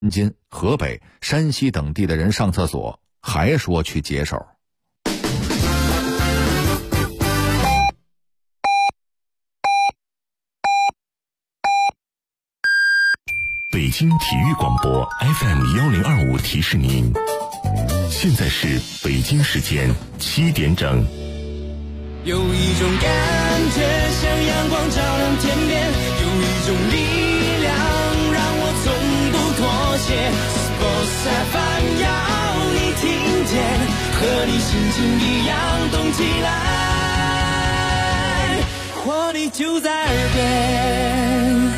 津、河北、山西等地的人上厕所，还说去解手。 北京体育广播 FM1025 提示您，现在是北京时间7点整。 有一种感觉像阳光照亮天边，有一种力量让我从不妥协。Sports FM 要你听见，和你心情一样动起来，活力就在耳边。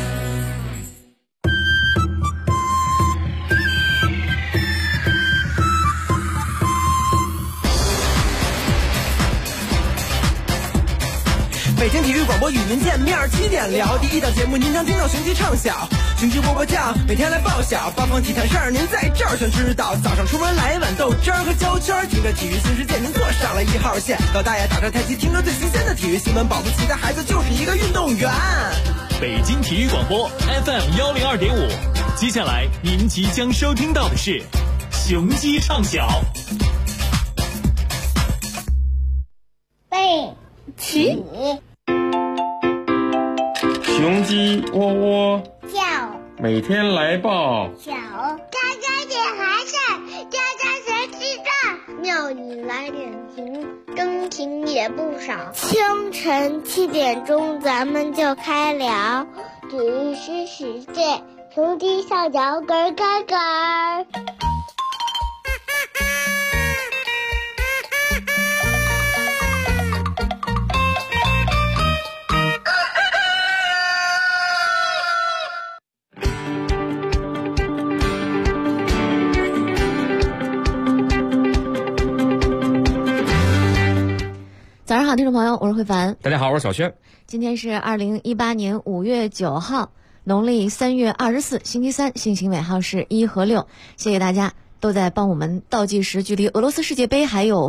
北京体育广播与您见面，7点聊。第一档节目您常听到雄鸡唱晓，雄鸡波波酱，每天来报晓。八方体坛事儿您在这儿全知道。早上出门来一碗豆汁儿和焦圈，听着体育新世界您坐上了1号线。老大爷打着太极，听着最新鲜的体育新闻，保不齐的孩子就是一个运动员。 北京体育广播 FM102.5，接下来您即将收听到的是雄鸡唱晓。 背起雄鸡喔喔叫， 每天来报小家家点孩子，家家学记账，庙里来点情，真情也不少。清晨7点钟，咱们就开聊体育新世界，雄鸡上脚咯咯咯。 早上好，听众朋友，我是慧凡。 大家好，我是小轩。 今天是2018年5月9号，农历3月24，星期三，信息尾号是1和6。谢谢大家都在帮我们倒计时，距离俄罗斯世界杯还有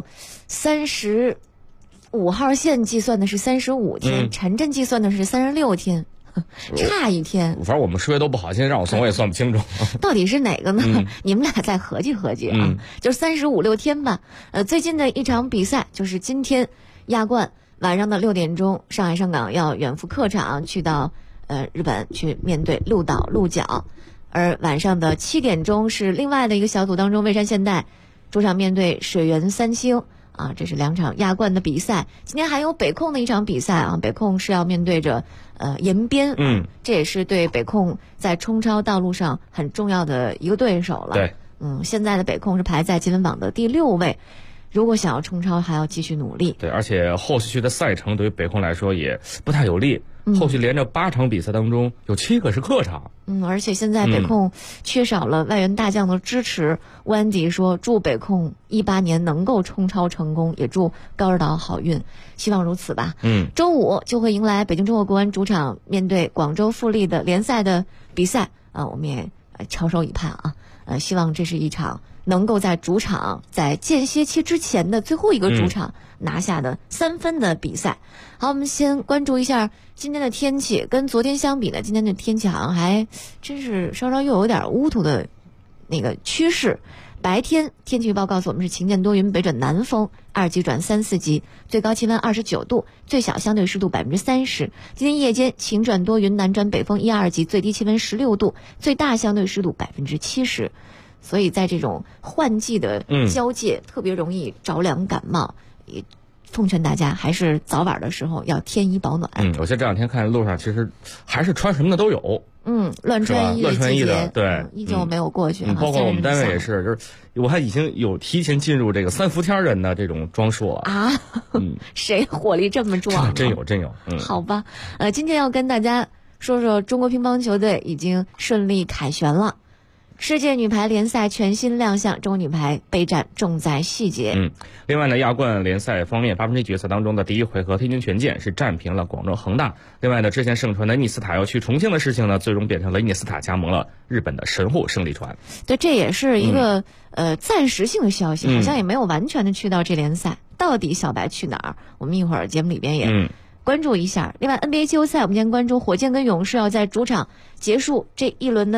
35号线计算的是35天，陈震计算的是36天。差一天， 反正我们数学都不好，现在让我算我也算不清楚， 到底是哪个呢？你们俩再合计合计啊，就是35、6天吧。最近的一场比赛就是今天亚冠晚上的6点钟，上海上港要远赴客场去到日本去面对鹿岛鹿角，而晚上的7点钟是另外的一个小组当中，蔚山现代主场面对水原三星。啊，这是2场亚冠的比赛。今天还有北控的一场比赛啊，北控是要面对着延边，这也是对北控在冲超道路上很重要的一个对手了。 对， 现在的北控是排在积分榜的第6位，如果想要冲超，还要继续努力。 对，而且后续的赛程对于北控来说也不太有利。后续连着8场比赛当中有7个是客场。 而且现在北控缺少了外援大将的支持。乌安迪说，祝北控18年能够冲超成功，也祝高尔岛好运，希望如此吧。周五就会迎来北京中国国安主场面对广州富力的联赛的比赛啊，我们也翘首以盼啊。希望这是一场能够在主场在间歇期之前的最后一个主场拿下的3分的比赛。好，我们先关注一下今天的天气，跟昨天相比呢，今天的天气好像还真是稍稍又有点乌土的那个趋势。白天天气预报告诉我们是晴间多云，北转南风2级转3、4级，最高气温29度，最小相对湿度30%。今天夜间晴转多云，南转北风1、2级，最低气温16度，最大相对湿度70%。所以在这种换季的交界，特别容易着凉感冒，也奉劝大家还是早晚的时候要添衣保暖。 我这两天看路上其实还是穿什么的都有。 乱穿衣的季节， 对， 依旧没有过去。 包括我们单位也是，就是我还已经有提前进入这个3伏天人的这种装束了啊。谁火力这么壮？ 真有。 好吧，今天要跟大家说说中国乒乓球队已经顺利凯旋了。世界女排联赛全新亮相，中国女排备战重在细节。 另外呢，亚冠联赛方面，8分之一决赛当中的第一回合，天津权健是战平了广州恒大。另外呢，之前盛传的伊涅斯塔要去重庆的事情呢，最终变成了伊涅斯塔加盟了日本的神户胜利船。 对，这也是一个暂时性的消息，好像也没有完全的去到这联赛。到底小白去哪儿？我们一会儿节目里边也关注一下。另外 NBA 季后赛，我们今天关注火箭跟勇士要在主场结束这一轮的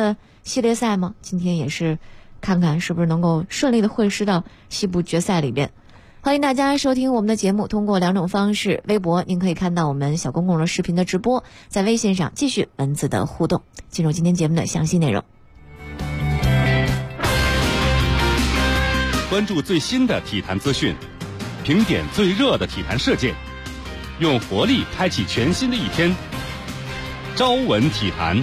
系列赛吗？今天也是看看是不是能够顺利的会师到西部决赛里边。欢迎大家收听我们的节目，通过2种方式，微博您可以看到我们小公共的视频的直播，在微信上继续文字的互动。进入今天节目的详细内容， 关注最新的体坛资讯，评点最热的体坛事件，用活力开启全新的一天。朝闻体坛。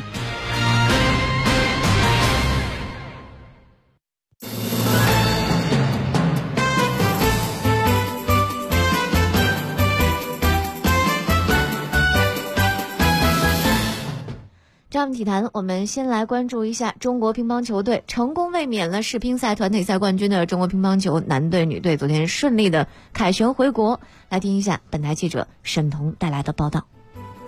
朝闻体坛，我们先来关注一下中国乒乓球队成功卫冕了世乒赛团体赛冠军的中国乒乓球男队、女队昨天顺利的凯旋回国。来听一下本台记者沈彤带来的报道。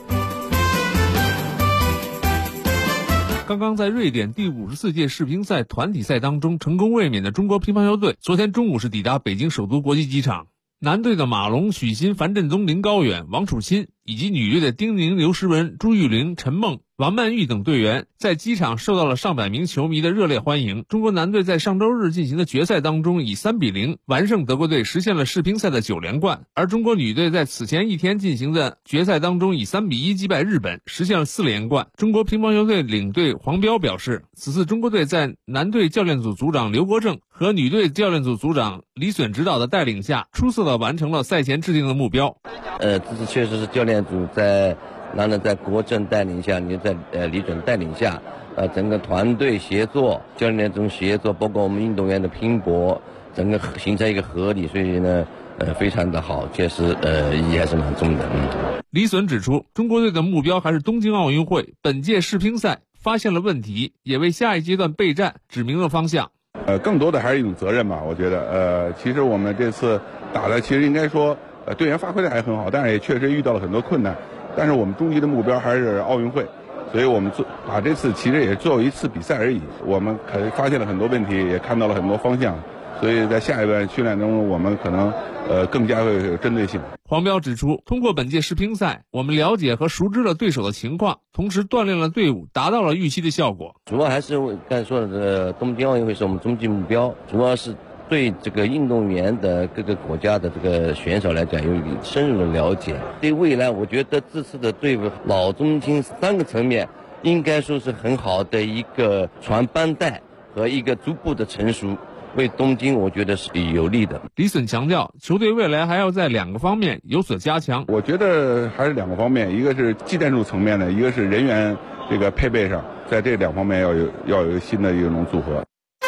刚刚在瑞典第54届世乒赛团体赛当中成功卫冕的中国乒乓球队，昨天中午是抵达北京首都国际机场。男队的马龙、许昕、樊振东、林高远、王楚钦，以及女队的丁宁、刘诗雯、朱玉玲、陈梦、王曼玉等队员在机场受到了上百名球迷的热烈欢迎。中国男队在上周日进行的决赛当中以3-0完胜德国队，实现了世乒赛的9连冠。而中国女队在此前一天进行的决赛当中以3-1击败日本，实现了4连冠。中国乒乓球队领队黄彪表示，此次中国队在男队教练组组长刘国正和女队教练组组长李隼指导的带领下，出色地完成了赛前制定的目标。 这次确实是教练组在国政带领下，你在李隼带领下，整个团队协作、教练中协作，包括我们运动员的拼搏，整个形成一个合理，所以呢，非常的好，确实意义还是蛮重的。 李隼指出，中国队的目标还是东京奥运会，本届世乒赛发现了问题，也为下一阶段备战指明了方向。 更多的还是一种责任吧，我觉得，其实我们这次打的，其实应该说，队员发挥的还很好，但是也确实遇到了很多困难。但是我们终极的目标还是奥运会，所以我们把这次其实也作为一次比赛而已。我们发现了很多问题，也看到了很多方向，所以在下一段训练中，我们可能更加会有针对性。 黄彪指出，通过本届世乒赛，我们了解和熟知了对手的情况，同时锻炼了队伍，达到了预期的效果。 主要还是刚才说的东京奥运会是我们终极目标，主要是对这个运动员的各个国家的这个选手来讲有深入的了解。对未来，我觉得这次的队伍老中青3个层面应该说是很好的一个传帮带和一个逐步的成熟，为东京我觉得是有利的。 李隼强调，球队未来还要在2个方面有所加强。 我觉得还是2个方面，一个是技战术层面的，一个是人员这个配备上，在这2方面要有新的一种组合。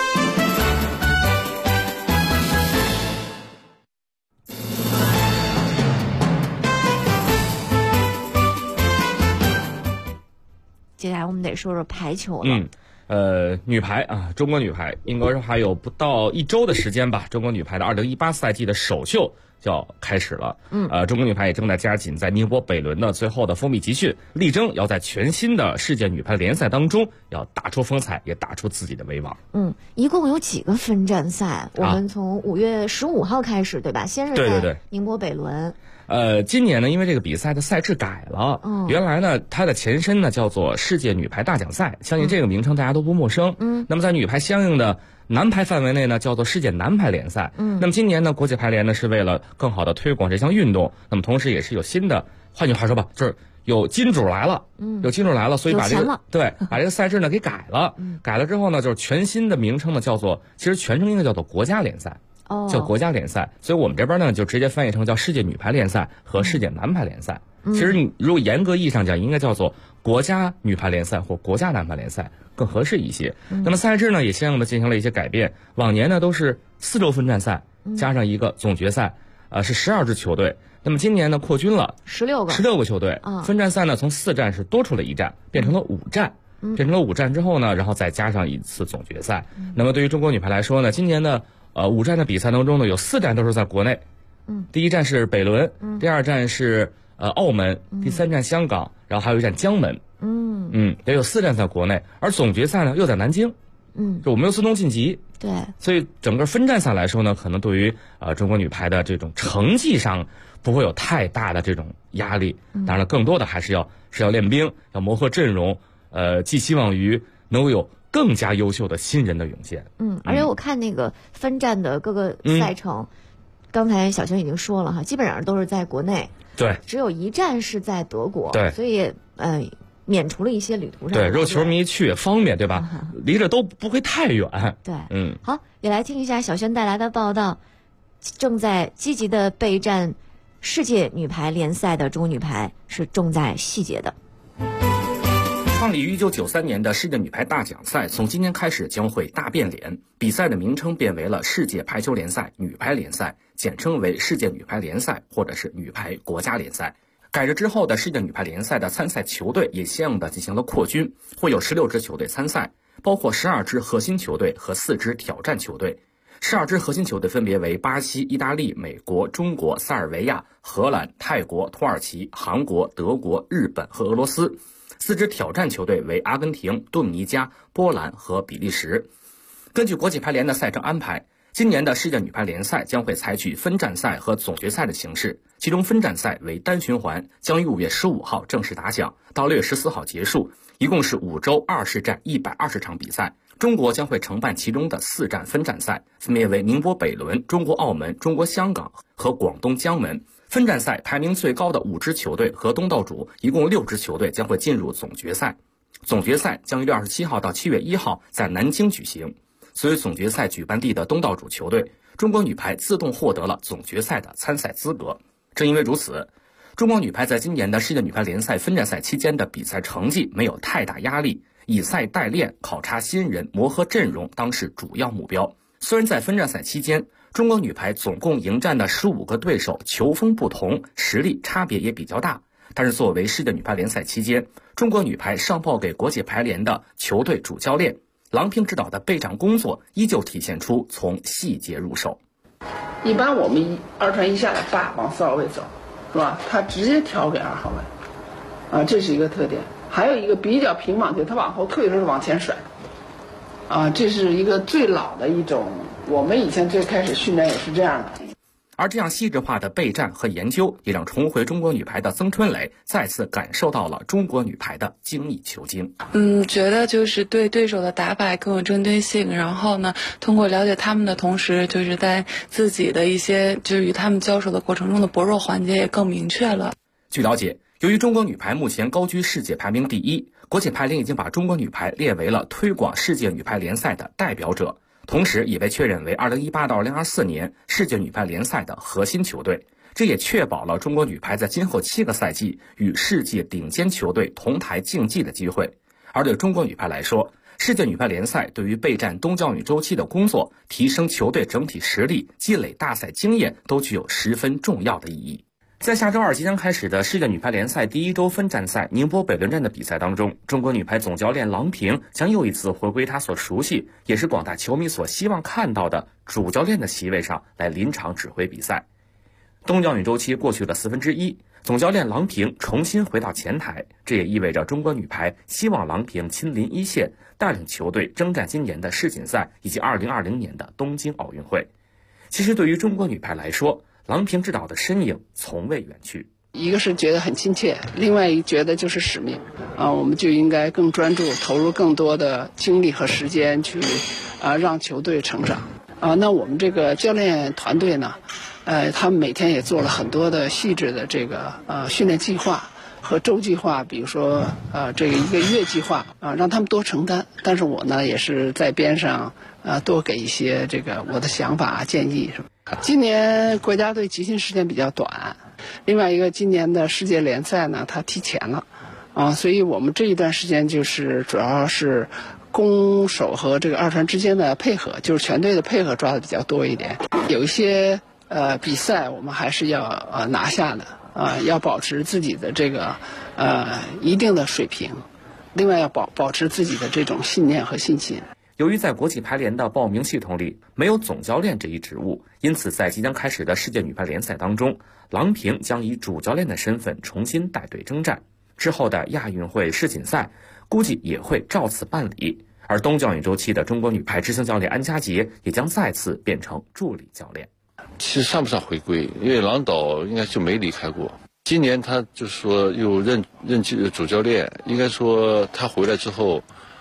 接下来我们得说说排球了。 女排啊，中国女排应该说还有不到1周的时间吧，中国女排的2018赛季的首秀就要开始了。中国女排也正在加紧在宁波北仑的最后的封闭集训，力争要在全新的世界女排联赛当中要打出风采，也打出自己的威望。 一共有几个分站赛？我们从5月15号开始，对吧？先是在宁波北仑。 今年呢，因为这个比赛的赛制改了，原来呢，它的前身呢叫做世界女排大奖赛，相信这个名称大家都不陌生。那么在女排相应的男排范围内呢，叫做世界男排联赛。那么今年呢，国际排联呢是为了更好的推广这项运动，那么同时也是有新的，换句话说吧，就是有金主来了，有金主来了，所以把这个把这个赛制呢给改了。改了之后呢，就是全新的名称呢叫做，其实全称应该叫做国家联赛。叫国家联赛，所以我们这边呢就直接翻译成叫世界女排联赛和世界男排联赛。其实你如果严格意义上讲，应该叫做国家女排联赛或国家男排联赛更合适一些。那么赛制呢也相应的进行了一些改变，往年呢都是4周分站赛加上一个总决赛，是12支球队。那么今年呢扩军了16个球队，分站赛呢从4站是多出了1站，变成了5站。变成了5站之后呢，然后再加上一次总决赛。那么对于中国女排来说呢，今年的5站的比赛当中呢，有4站都是在国内。第1站是北仑，第2站是澳门，第3站香港，然后还有1站江门。也有4站在国内，而总决赛呢又在南京。就我们又自动晋级。 对， 所以整个分站赛来说呢，可能对于中国女排的这种成绩上不会有太大的这种压力。当然了，更多的还是要练兵，要磨合阵容。寄希望于能够有更加优秀的新人的涌现。 而且我看那个分站的各个赛程，刚才小熊已经说了哈，基本上都是在国内， 对， 只有一站是在德国， 对， 所以免除了一些旅途上的对，肉球迷去也方便，对吧？离着都不会太远。 对，好，也来听一下小轩带来的报道。正在积极的备战世界女排联赛的中国女排是重在细节的。 创立于1993年的世界女排大奖赛从今年开始将会大变脸，比赛的名称变为了世界排球联赛女排联赛，简称为世界女排联赛或者是女排国家联赛。改制之后的世界女排联赛的参赛球队也相应的进行了扩军，会有16支球队参赛，包括12支核心球队和4支挑战球队。12支核心球队分别为巴西、意大利、美国、中国、塞尔维亚、荷兰、泰国、土耳其、韩国、德国、日本和俄罗斯。4支挑战球队为阿根廷、多米尼加、波兰和比利时。根据国际排联的赛程安排，今年的世界女排联赛将会采取分站赛和总决赛的形式，其中分站赛为单循环，将于5月15号正式打响，到6月14号结束，一共是5周20站120场比赛。中国将会承办其中的4站分站赛，分别为宁波北仑、中国澳门、中国香港和广东江门。分站赛排名最高的5支球队和东道主一共6支球队将会进入总决赛。总决赛将于6月27号到7月1号在南京举行。所以总决赛举办地的东道主球队，中国女排自动获得了总决赛的参赛资格。正因为如此，中国女排在今年的世界女排联赛分站赛期间的比赛成绩没有太大压力，以赛代练、考察新人、磨合阵容当是主要目标。虽然在分站赛期间，中国女排总共迎战的15个对手球风不同，实力差别也比较大，但是作为世界女排联赛期间，中国女排上报给国际排联的球队主教练郎平指导的备战工作依旧体现出从细节入手。 一般我们2传1下来8往4号位走，是吧？他直接调给2号位，这是一个特点。还有一个比较平莽，他往后退的时候往前甩，这是一个最老的一种，我们以前最开始训练也是这样的。 而这样细致化的备战和研究，也让重回中国女排的曾春蕾再次感受到了中国女排的精益求精。 觉得就是对对手的打法更有针对性，然后呢，通过了解他们的同时，就是在自己的一些就是与他们交手的过程中的薄弱环节也更明确了。 据了解，由于中国女排目前高居世界排名第1，国际排联已经把中国女排列为了推广世界女排联赛的代表者。同时也被确认为2018到2024年世界女排联赛的核心球队，这也确保了中国女排在今后7个赛季与世界顶尖球队同台竞技的机会。而对中国女排来说，世界女排联赛对于备战冬奥运周期的工作、提升球队整体实力、积累大赛经验都具有十分重要的意义。在下周2即将开始的世界女排联赛第1周分站赛宁波北仑站的比赛当中，中国女排总教练郎平将又一次回归她所熟悉，也是广大球迷所希望看到的主教练的席位上来临场指挥比赛。冬奥运周期过去了1/4，总教练郎平重新回到前台，这也意味着中国女排希望郎平亲临一线，带领球队征战今年的世锦赛以及2020年的东京奥运会。其实对于中国女排来说，郎平指导的身影从未远去， 一个是觉得很亲切，另外一个觉得就是使命我们就应该更专注，投入更多的精力和时间去让球队成长那我们这个教练团队呢他们每天也做了很多的细致的这个训练计划和周计划，比如说这个1个月计划让他们多承担，但是我呢也是在边上多给一些这个我的想法建议什么。今年国家队集训时间比较短，另外一个今年的世界联赛呢它提前了所以我们这一段时间就是主要是攻守和这个2传之间的配合，就是全队的配合抓的比较多一点。有一些比赛我们还是要拿下的要保持自己的这个一定的水平，另外要保持自己的这种信念和信心。 由于在国际排联的报名系统里没有总教练这一职务，因此在即将开始的世界女排联赛当中，郎平将以主教练的身份重新带队征战。之后的亚运会、世锦赛估计也会照此办理。而冬奥运周期的中国女排执行教练安家杰也将再次变成助理教练。 其实算不上回归，因为郎导应该就没离开过。今年他就是说又任主教练，应该说他回来之后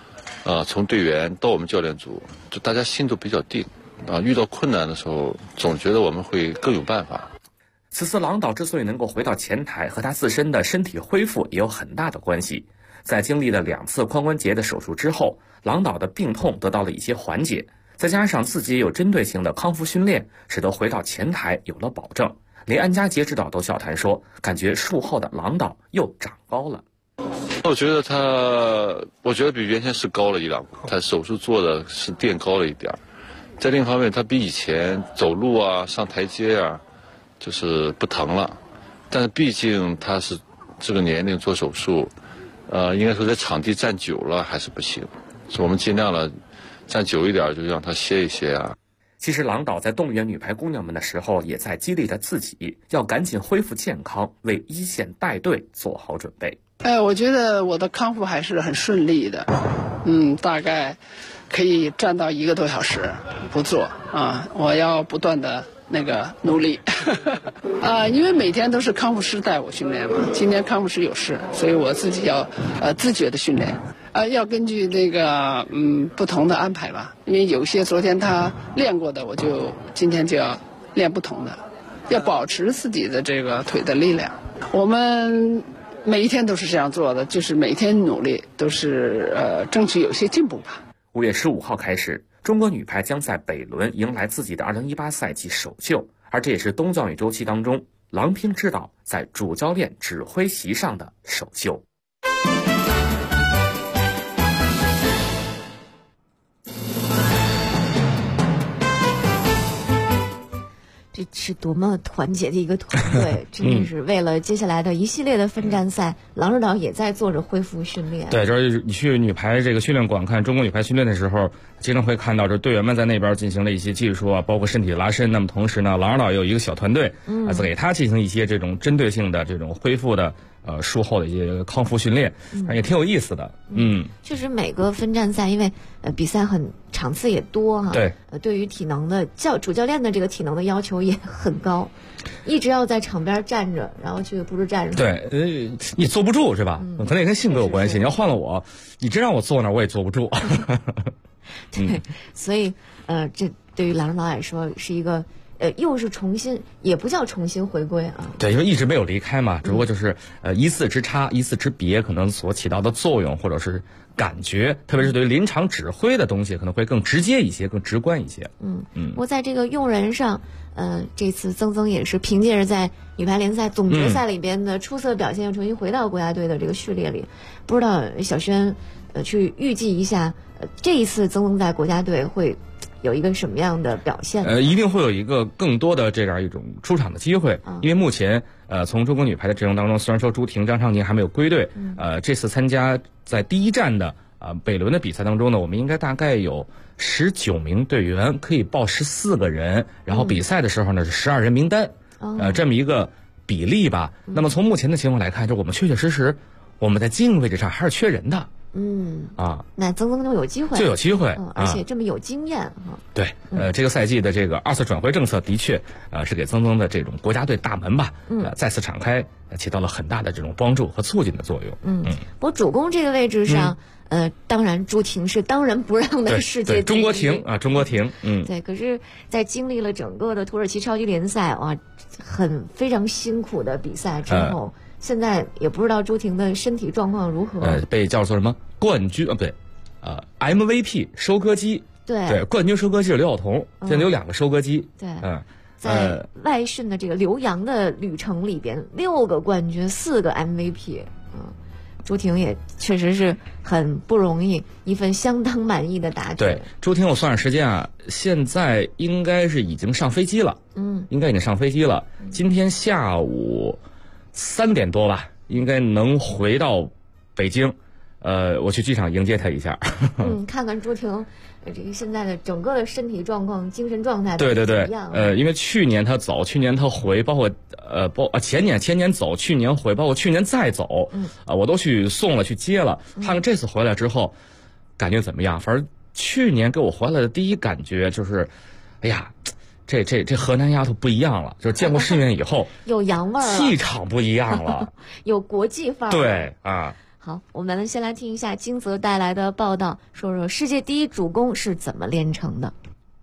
从队员到我们教练组，就大家心都比较定遇到困难的时候，总觉得我们会更有办法。 此次郎导之所以能够回到前台，和他自身的身体恢复也有很大的关系。在经历了2次髋关节的手术之后，郎导的病痛得到了一些缓解，再加上自己也有针对性的康复训练，使得回到前台有了保证。连安家杰指导都笑谈说，感觉术后的郎导又长高了。 我觉得比原先是高了1两步，他手术做的是垫高了一点。在另一方面，他比以前走路上台阶就是不疼了。但是毕竟他是这个年龄做手术，应该说在场地站久了还是不行，所以我们尽量了站久一点，就让他歇一歇其实郎导在动员女排姑娘们的时候，也在激励着自己，要赶紧恢复健康，为一线带队做好准备。 我觉得我的康复还是很顺利的，大概可以站到1个多小时不坐我要不断的努力因为每天都是康复师带我训练嘛，今天康复师有事，所以我自己要自觉的训练要根据不同的安排吧，因为有些昨天他练过的，我就今天就要练不同的，要保持自己的这个腿的力量。我们每一天都是这样做的，就是每天努力，都是争取有些进步吧。 5月15号开始，中国女排将在北仑迎来自己的2018赛季首秀，而这也是冬教育周期当中郎平指导在主教练指挥席上的首秀。 这是多么团结的一个团队，真的是为了接下来的一系列的分站赛，郎指导也在做着恢复训练。 对，就是你去女排这个训练馆看中国女排训练的时候，经常会看到这队员们在那边进行了一些技术包括身体拉伸。那么同时呢，郎指导有一个小团队给他进行一些这种针对性的这种恢复的术后的一些康复训练，也挺有意思的。 确实每个分站赛因为比赛场次也多对， 对于体能的主教练的这个体能的要求也很高，一直要在场边站着，然后去布置战术。 对，你坐不住是吧？可能也跟性格有关系。你要换了我，你真让我坐那儿，我也坐不住。 对，所以这对于郎指导来说是一个又是重新，也不叫重新回归对，因为一直没有离开嘛，只不过就是一字之差，一字之别，可能所起到的作用或者是感觉，特别是对于临场指挥的东西，可能会更直接一些，更直观一些。 不过在这个用人上，这次曾曾也是凭借着在女排联赛总决赛里边的出色表现，又重新回到国家队的这个序列里。不知道小轩去预计一下，这一次曾曾在国家队会有一个什么样的表现？ 一定会有一个更多的这样一种出场的机会，因为目前从中国女排的阵容当中，虽然说朱婷、张常宁还没有归队，这次参加在第一站的北仑的比赛当中呢，我们应该大概有19名队员，可以报14个人，然后比赛的时候呢是12人名单，这么一个比例吧。那么从目前的情况来看，就我们确确实实我们在经营位置上还是缺人的。 那曾曾就有机会，而且这么有经验对，这个赛季的这个2次转会政策的确是给曾曾的这种国家队大门吧，再次敞开，起到了很大的这种帮助和促进的作用。 我主攻这个位置上，当然朱婷是当仁不让的世界第一， 中国婷中国婷， 对。可是，在经历了整个的土耳其超级联赛非常辛苦的比赛之后。现在也不知道朱婷的身体状况如何。 被叫做什么冠军MVP 收割机。对，冠军收割机是刘晓彤，现在有2个收割机。 对，在外训的这个留洋的旅程里边，6个冠军，4个 MVP。朱婷也确实是很不容易，一份相当满意的答卷。 对，朱婷我算算时间现在应该是已经上飞机了。应该已经上飞机了。今天下午3点多吧，应该能回到北京，我去机场迎接他一下。 看看朱婷这个现在的整个的身体状况、精神状态对，因为去年他走，去年他回，包括前年走，去年回，包括去年再走，我都去送了，去接了。看看这次回来之后感觉怎么样？反正去年给我回来的第一感觉就是，哎呀。这河南丫头不一样了，就是见过世面以后有洋味儿， 气场不一样了， 有国际范儿。 对好，我们先来听一下金泽带来的报道，说说世界第一主攻是怎么练成的。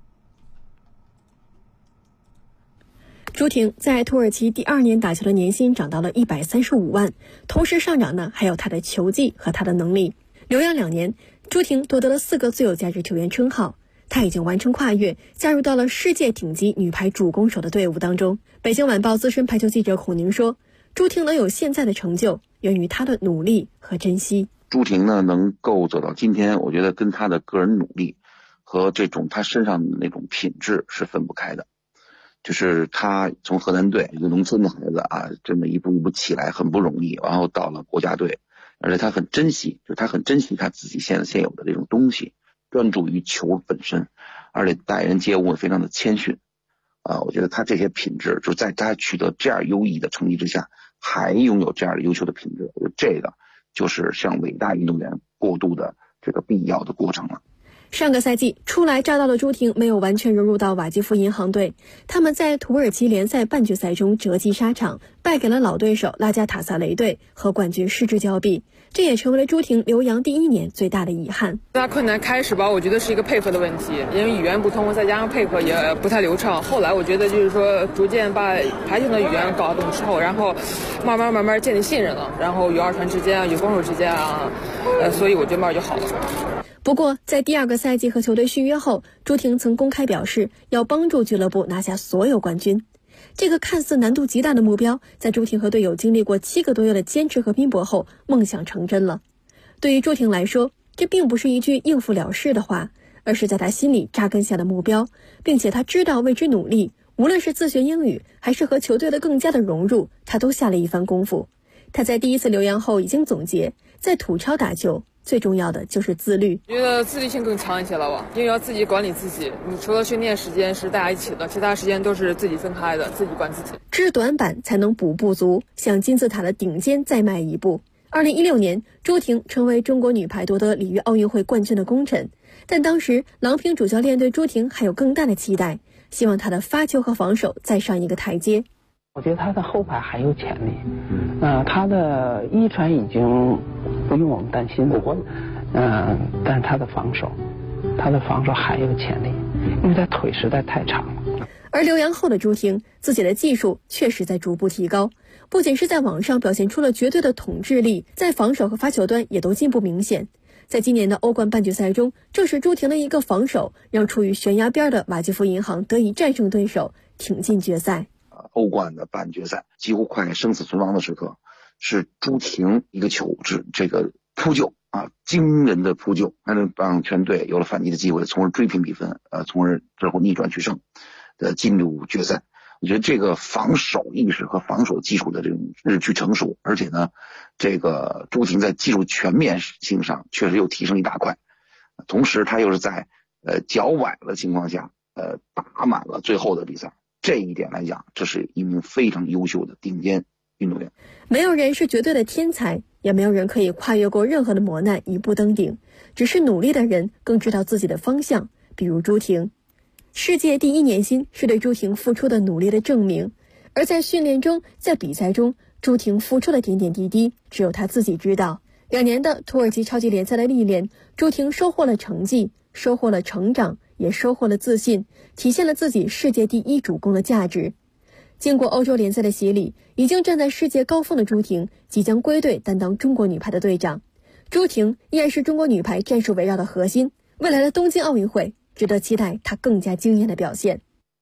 朱婷在土耳其第2年打球的年薪涨到了135万，同时上涨呢还有她的球技和她的能力。留洋2年，朱婷夺得了4个最有价值球员称号，她已经完成跨越，加入到了世界顶级女排主攻手的队伍当中。北京晚报资深排球记者孔宁说，朱婷能有现在的成就，源于她的努力和珍惜。 朱婷呢能够走到今天，我觉得跟她的个人努力和这种她身上的那种品质是分不开的。就是他从河南队一个农村的孩子啊，这么一步一步起来很不容易，然后到了国家队，而且他很珍惜，就是他很珍惜他自己现有的这种东西，专注于球本身，而且待人接物非常的谦逊啊。我觉得他这些品质，就在他取得这样优异的成绩之下，还拥有这样的优秀的品质，我觉得这个就是向伟大运动员过渡的这个必要的过程了。 上个赛季初来乍到的朱婷没有完全融入到瓦基弗银行队，他们在土耳其联赛半决赛中折戟沙场，败给了老对手拉加塔萨雷队，和冠军失之交臂，这也成为了朱婷留洋第1年最大的遗憾。 最大困难开始吧，我觉得是一个配合的问题，因为语言不通，再加上配合也不太流畅。后来我觉得就是说逐渐把排球的语言搞懂之后，然后慢慢建立信任了，然后与二传之间啊，与攻守之间啊，所以我觉得慢慢就好了。 不过在第2个赛季和球队续约后，朱婷曾公开表示要帮助俱乐部拿下所有冠军。这个看似难度极大的目标，在朱婷和队友经历过7个多月的坚持和拼搏后，梦想成真了。对于朱婷来说，这并不是一句应付了事的话，而是在她心里扎根下的目标，并且她知道为之努力，无论是自学英语还是和球队的更加的融入，她都下了一番功夫。她在第1次留洋后已经总结，在土超打球最重要的就是自律。 觉得自律性更强一些了吧，因为要自己管理自己，你除了训练时间是大家一起的，其他时间都是自己分开的，自己管自己。 知短板才能补不足，向金字塔的顶尖再迈一步。2016年，朱婷成为中国女排夺得里约奥运会冠军的功臣，但当时郎平主教练对朱婷还有更大的期待，希望她的发球和防守再上一个台阶。 我觉得他的后排还有潜力，他的1传已经不用我们担心了，但是他的防守还有潜力，因为他腿实在太长了。 而留洋后的朱婷，自己的技术确实在逐步提高，不仅是在网上表现出了绝对的统治力，在防守和发球端也都进步明显。在今年的欧冠半决赛中，正是朱婷的一个防守，让处于悬崖边的瓦基弗银行得以战胜对手，挺进决赛。 欧冠的半决赛几乎快生死存亡的时刻，是朱婷一个球这个扑救啊，惊人的扑救，让全队有了反击的机会，从而追平比分，从而最后逆转取胜的进入决赛。我觉得这个防守意识和防守技术的这种日趋成熟，而且呢，这个朱婷在技术全面性上确实又提升一大块，同时他又是在脚崴的情况下打满了最后的比赛。这一点来讲，这是一名非常优秀的顶尖运动员。 没有人是绝对的天才，也没有人可以跨越过任何的磨难一步登顶，只是努力的人更知道自己的方向。比如朱婷，世界第1年薪是对朱婷付出的努力的证明，而在训练中，在比赛中，朱婷付出的点点滴滴，只有她自己知道。2年的土耳其超级联赛的历练，朱婷收获了成绩，收获了成长，也收获了自信，体现了自己世界第1主攻的价值。经过欧洲联赛的洗礼，已经站在世界高峰的朱婷即将归队担当中国女排的队长。朱婷依然是中国女排战术围绕的核心，未来的东京奥运会值得期待她更加惊艳的表现。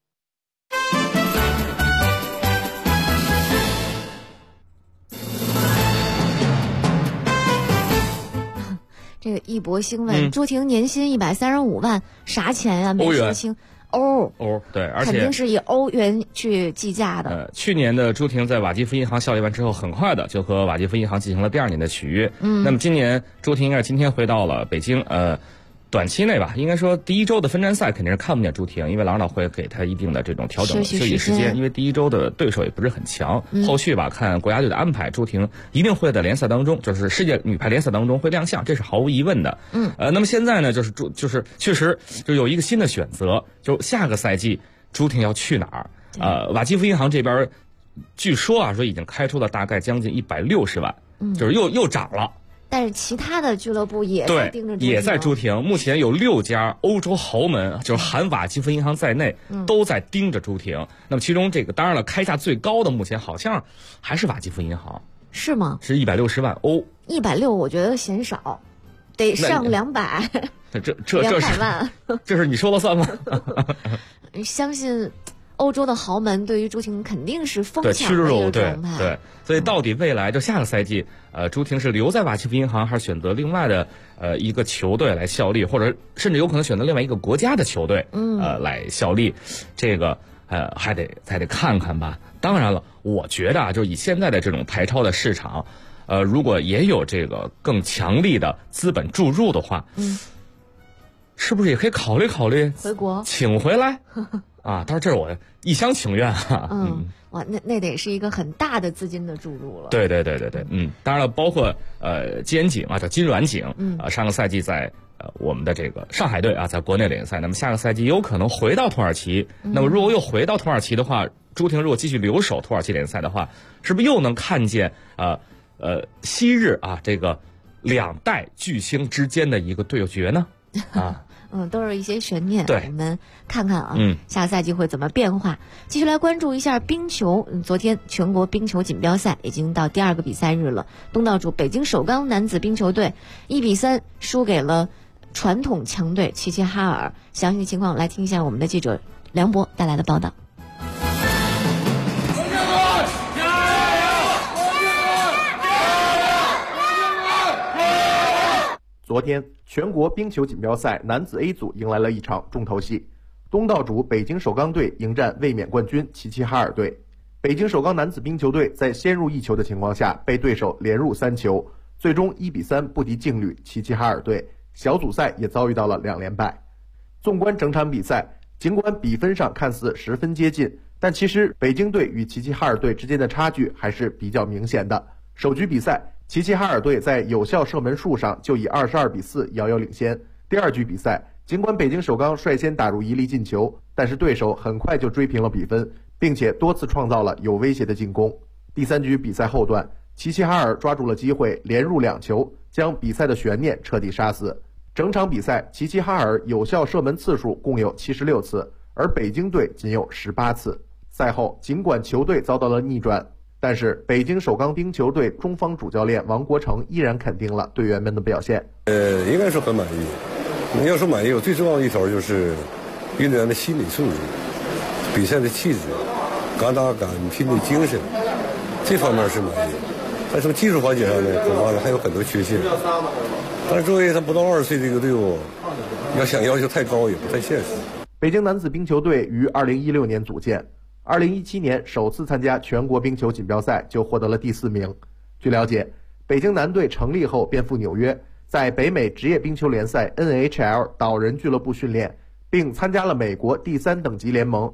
这个一博兴问，朱婷年薪135万，啥钱呀？没说清。欧， 对，而且肯定是以欧元去计价的。 去年的朱婷在瓦基弗银行效力完之后，很快的就和瓦基弗银行进行了第2年的续约。那么今年朱婷应该是今天回到了北京，短期内吧，应该说第1周的分站赛肯定是看不见朱婷，因为郎导会给她一定的这种调整休息时间，因为第1周的对手也不是很强。后续吧，看国家队的安排，朱婷一定会在联赛当中，就是世界女排联赛当中会亮相，这是毫无疑问的。那么现在呢，就是确实就有一个新的选择，就下个赛季朱婷要去哪儿？瓦基弗银行这边据说说已经开出了大概将近160万，就是又涨了。 但是其他的俱乐部也在盯着朱婷， 也在朱婷。目前有6家欧洲豪门，就是含瓦基弗银行在内，都在盯着朱婷。那么其中这个当然了，开价最高的目前好像还是瓦基弗银行， 是吗？ 是160万欧。 160我觉得嫌少，得上200。 这 200万， 这是你说了算吗？ 相信欧洲的豪门对于朱婷肯定是疯抢的一个状态。 对，所以到底未来就下个赛季，朱婷是留在瓦基弗银行，还是选择另外的一个球队来效力，或者甚至有可能选择另外一个国家的球队来效力，这个还得看看吧。当然了，我觉得啊，就以现在的这种台超的市场，如果也有这个更强力的资本注入的话，是不是也可以考虑回国请回来啊？当然这是我一厢情愿啊。 哇，那得是一个很大的资金的注入了。 对，当然了，包括金井啊，叫金软井，上个赛季在我们的这个上海队啊，在国内联赛，那么下个赛季有可能回到土耳其。那么如果又回到土耳其的话，朱婷如果继续留守土耳其联赛的话，是不是又能看见昔日啊这个2代巨星之间的一个对决呢？啊。 都是一些悬念， 对， 我们看看啊，下个赛季会怎么变化。继续来关注一下冰球，昨天全国冰球锦标赛已经到第2个比赛日了，东道主北京首钢男子冰球队1-3输给了传统强队齐齐哈尔。详细的情况来听一下我们的记者梁博带来的报道。 昨天，全国冰球锦标赛男子 A 组迎来了一场重头戏，东道主北京首钢队迎战卫冕冠军齐齐哈尔队。北京首钢男子冰球队在先入1球的情况下，被对手连入3球，最终1-3不敌劲旅齐齐哈尔队，小组赛也遭遇到了2连败。纵观整场比赛，尽管比分上看似10分接近，但其实北京队与齐齐哈尔队之间的差距还是比较明显的。首局比赛，齐齐哈尔队在有效射门数上就以22-4遥遥领先。第2局比赛，尽管北京首钢率先打入1粒进球，但是对手很快就追平了比分，并且多次创造了有威胁的进攻。第3局比赛后段，齐齐哈尔抓住了机会，连入2球，将比赛的悬念彻底杀死。整场比赛，齐齐哈尔有效射门次数共有76次，而北京队仅有18次。赛后，尽管球队遭到了逆转，但是北京首钢冰球队中方主教练王国成依然肯定了队员们的表现。 应该说很满意。你要说满意，我最重要的一条就是运动员的心理素质、比赛的气质、敢打敢拼的精神，这方面是满意。但从技术环节上呢，恐怕呢还有很多缺陷。但是作为他不到20岁这个队伍，要想要求太高也不太现实。 北京男子冰球队于2016年组建，2017年首次参加全国冰球锦标赛就获得了第4名。据了解，北京男队成立后便赴纽约，在北美职业冰球联赛 NHL 岛人俱乐部训练，并参加了美国第3等级联盟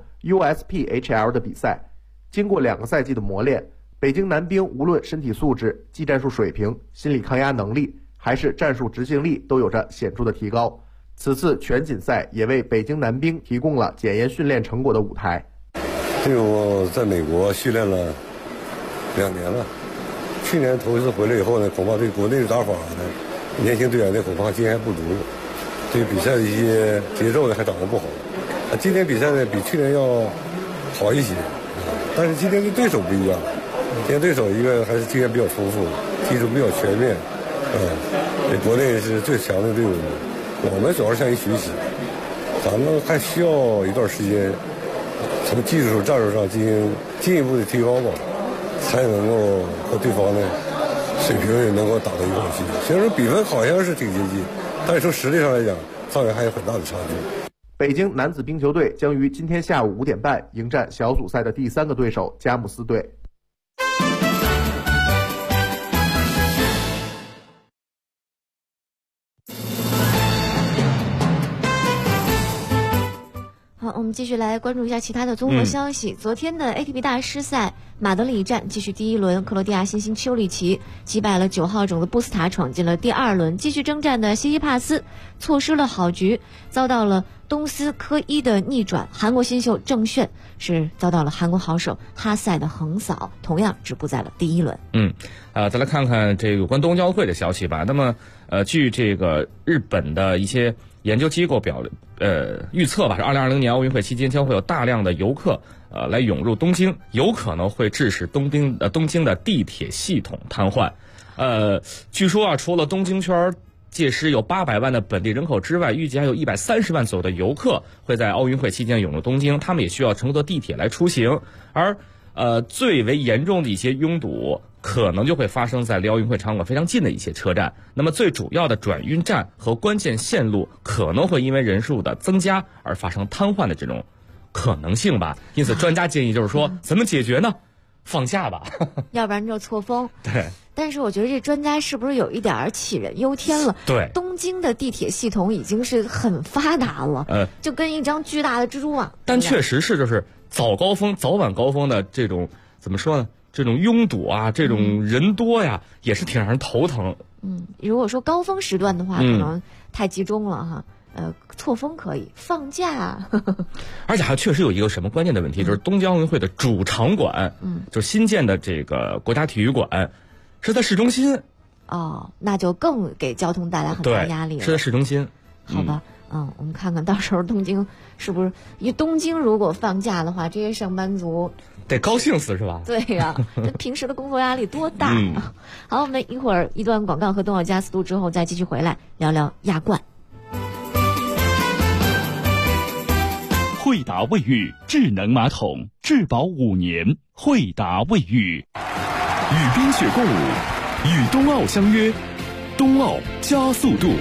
USPHL 的比赛。经过2个赛季的磨练，北京男兵无论身体素质、技战术水平、心理抗压能力，还是战术执行力都有着显著的提高。此次全锦赛也为北京男兵提供了检验训练成果的舞台。 队伍在美国训练了2年了，去年头一次回来以后呢，恐怕对国内的打法呢，年轻队员呢恐怕经验还不足，对比赛的一些节奏呢还掌握不好。今天比赛呢比去年要好一些，但是今天的对手不一样，今天对手一个还是经验比较丰富，技术比较全面，国内是最强的队伍，我们主要是向于学习，咱们还需要一段时间。从技术战术上进一步的提高吧，才能够和对方的水平也能够打到一块去。虽然说比分好像是挺接近，但是从实力上来讲，造成还有很大的差距。 北京男子冰球队将于今天下午5点半迎战小组赛的第3个对手佳木斯队。 好， 好，我们继续来关注一下其他的综合消息。昨天的 ATP 大师赛马德里站继续第一轮，克罗地亚新星丘里奇击败了9号种子布斯塔，闯进了第2轮。继续征战的西西帕斯错失了好局，遭到了东斯科伊的逆转。韩国新秀郑炫是遭到了韩国好手哈塞的横扫，同样止步在了第1轮。 再来看看这个有关冬奥会的消息吧。那么据这个日本的一些研究机构预测吧，是2020年奥运会期间将会有大量的游客来涌入东京，有可能会致使东京的地铁系统瘫痪。据说除了东京圈届时有800万的本地人口之外，预计还有130万左右的游客会在奥运会期间涌入东京，他们也需要乘坐地铁来出行。而最为严重的一些拥堵可能就会发生在离奥运会场馆非常近的一些车站，那么最主要的转运站和关键线路可能会因为人数的增加而发生瘫痪的这种可能性吧。因此专家建议就是说怎么解决呢？放假吧要不然就错峰。 对， 但是我觉得这专家是不是有一点杞人忧天了？ 对， 东京的地铁系统已经是很发达了，就跟一张巨大的蜘蛛网。 但确实是就是早高峰早晚高峰的这种怎么说呢，这种拥堵啊，这种人多呀，也是挺让人头疼。 如果说高峰时段的话，可能太集中了哈。错峰可以放假， 而且还确实有一个什么关键的问题，就是东京奥运会的主场馆，就是新建的这个国家体育馆，是在市中心。 那就更给交通带来很大压力了。 是在市中心。 好吧，我们看看到时候东京是不是？东京如果放假的话，这些上班族得高兴死是吧？ 对呀，这平时的工作压力多大啊！好，我们一会儿一段广告和冬奥加速度之后，再继续回来聊聊亚冠。 惠达卫浴智能马桶，质保5年。惠达卫浴， 与冰雪共舞，与冬奥相约，冬奥加速度。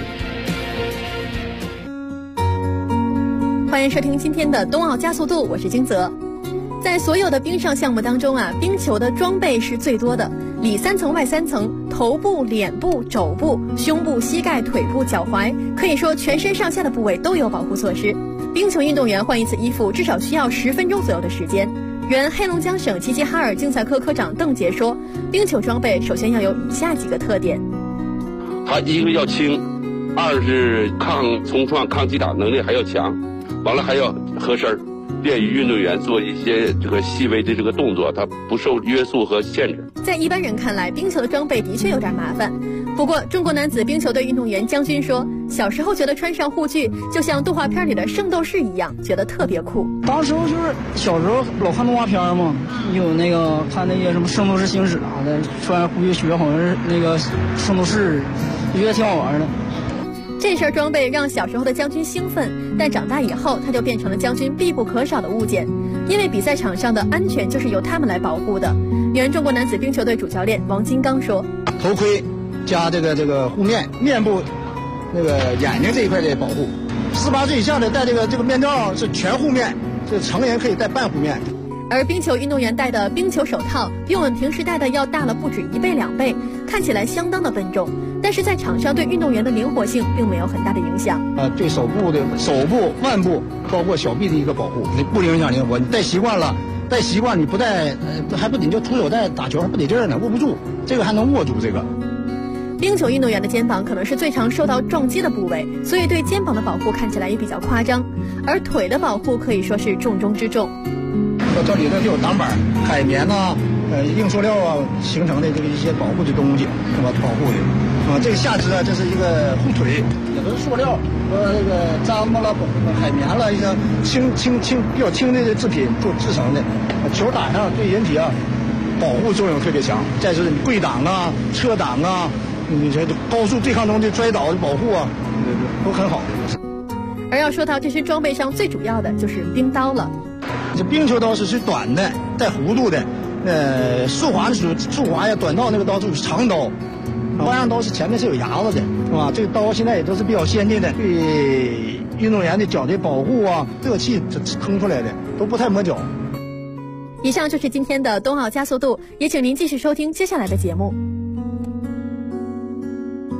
欢迎收听今天的冬奥加速度，我是金泽。在所有的冰上项目当中冰球的装备是最多的，里3层外3层，头部、脸部、肘部、胸部、膝盖、腿部、脚踝，可以说全身上下的部位都有保护措施。冰球运动员换一次衣服至少需要10分钟左右的时间。原黑龙江省齐齐哈尔竞赛科科长邓杰说，冰球装备首先要有以下几个特点： 它一个要轻，2是抗冲撞、抗击打能力还要强，完了还要合身，便于运动员做一些这个细微的这个动作，它不受约束和限制。 在一般人看来，冰球的装备的确有点麻烦。不过，中国男子冰球队运动员姜军说，小时候觉得穿上护具就像动画片里的圣斗士一样，觉得特别酷。 当时就是小时候老看动画片嘛，有那个看那些什么圣斗士星矢啊的，穿护具学好像是那个圣斗士，觉得挺好玩的。 这身装备让小时候的姜军兴奋，但长大以后他就变成了姜军必不可少的物件，因为比赛场上的安全就是由他们来保护的。原中国男子冰球队主教练王金刚说， 头盔加这个护面，面部那个眼睛这一块的保护，18岁以下的戴这个面罩是全护面，这成人可以戴半护面。 而冰球运动员戴的冰球手套比我们平时戴的要大了不止1倍2倍，看起来相当的笨重，但是在场上对运动员的灵活性并没有很大的影响。 对手部、腕部包括小臂的一个保护，你不影响灵活。你戴习惯了，你不戴还不你就徒手戴打球还不得劲儿呢，握不住，这个还能握住这个。 冰球运动员的肩膀可能是最常受到撞击的部位，所以对肩膀的保护看起来也比较夸张，而腿的保护可以说是重中之重。 这里头就有挡板、海绵硬塑料形成的这个一些保护的东西，是吧？保护的这个下肢这是一个护腿，也都是塑料和那个樟木了、海绵了一些比较轻的制品做制成的，球打上对人体保护作用特别强。再是跪挡侧挡你这高速对抗中的摔倒的保护都很好。 而要说到这身装备上最主要的就是冰刀了。 这冰球刀是短的，带弧度的，速滑呀，短道那个刀就是长刀，弯样刀是前面是有牙子的，是吧？这个刀现在也都是比较先进的，对运动员的脚的保护热气腾出来的，都不太磨脚。 以上就是今天的冬奥加速度，也请您继续收听接下来的节目。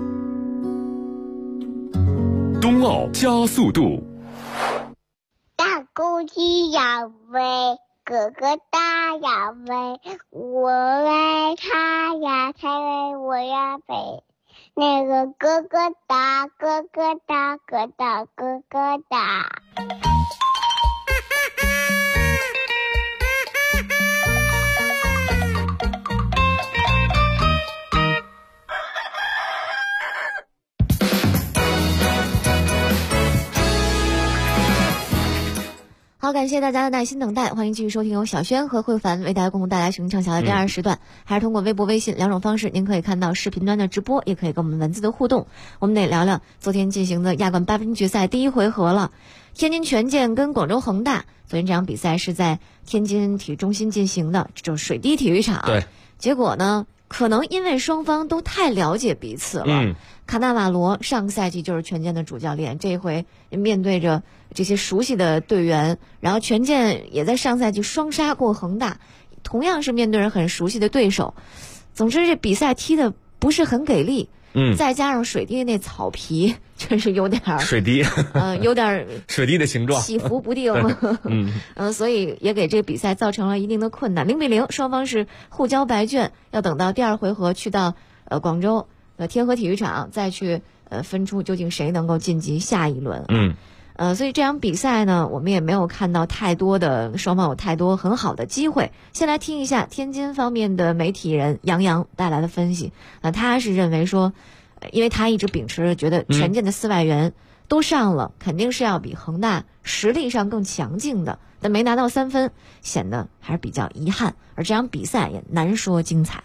冬奥加速度。 大公鸡要飞，哥哥大要飞，我来他呀才来我呀飞。那个哥哥大，哥哥大，哥大哥哥大。 好，感谢大家的耐心等待，欢迎继续收听由小轩和慧凡为大家共同带来寻畅小的第2时段，还是通过微博、微信2种方式，您可以看到视频端的直播，也可以跟我们文字的互动。我们得聊聊昨天进行的亚冠8分决赛第1回合了，天津权健跟广州恒大。昨天这场比赛是在天津体育中心进行的，这就是水滴体育场。 对， 结果呢，可能因为双方都太了解彼此了。卡纳瓦罗上个赛季就是权健的主教练，这一回面对着这些熟悉的队员，然后权健也在上赛季双杀过恒大，同样是面对着很熟悉的对手。总之这比赛踢的不是很给力，再加上水滴那草皮真是有点水滴有点水滴的形状起伏不定所以也给这比赛造成了一定的困难。0-0，双方是互交白卷，要等到第2回合去到广州天河体育场再去分出究竟谁能够晋级下一轮。所以这场比赛呢，我们也没有看到太多的双方有太多很好的机会。先来听一下天津方面的媒体人杨洋带来的分析。他是认为说，因为他一直秉持着觉得权健的4外援都上了，肯定是要比恒大实力上更强劲的，但没拿到3分，显得还是比较遗憾。而这场比赛也难说精彩。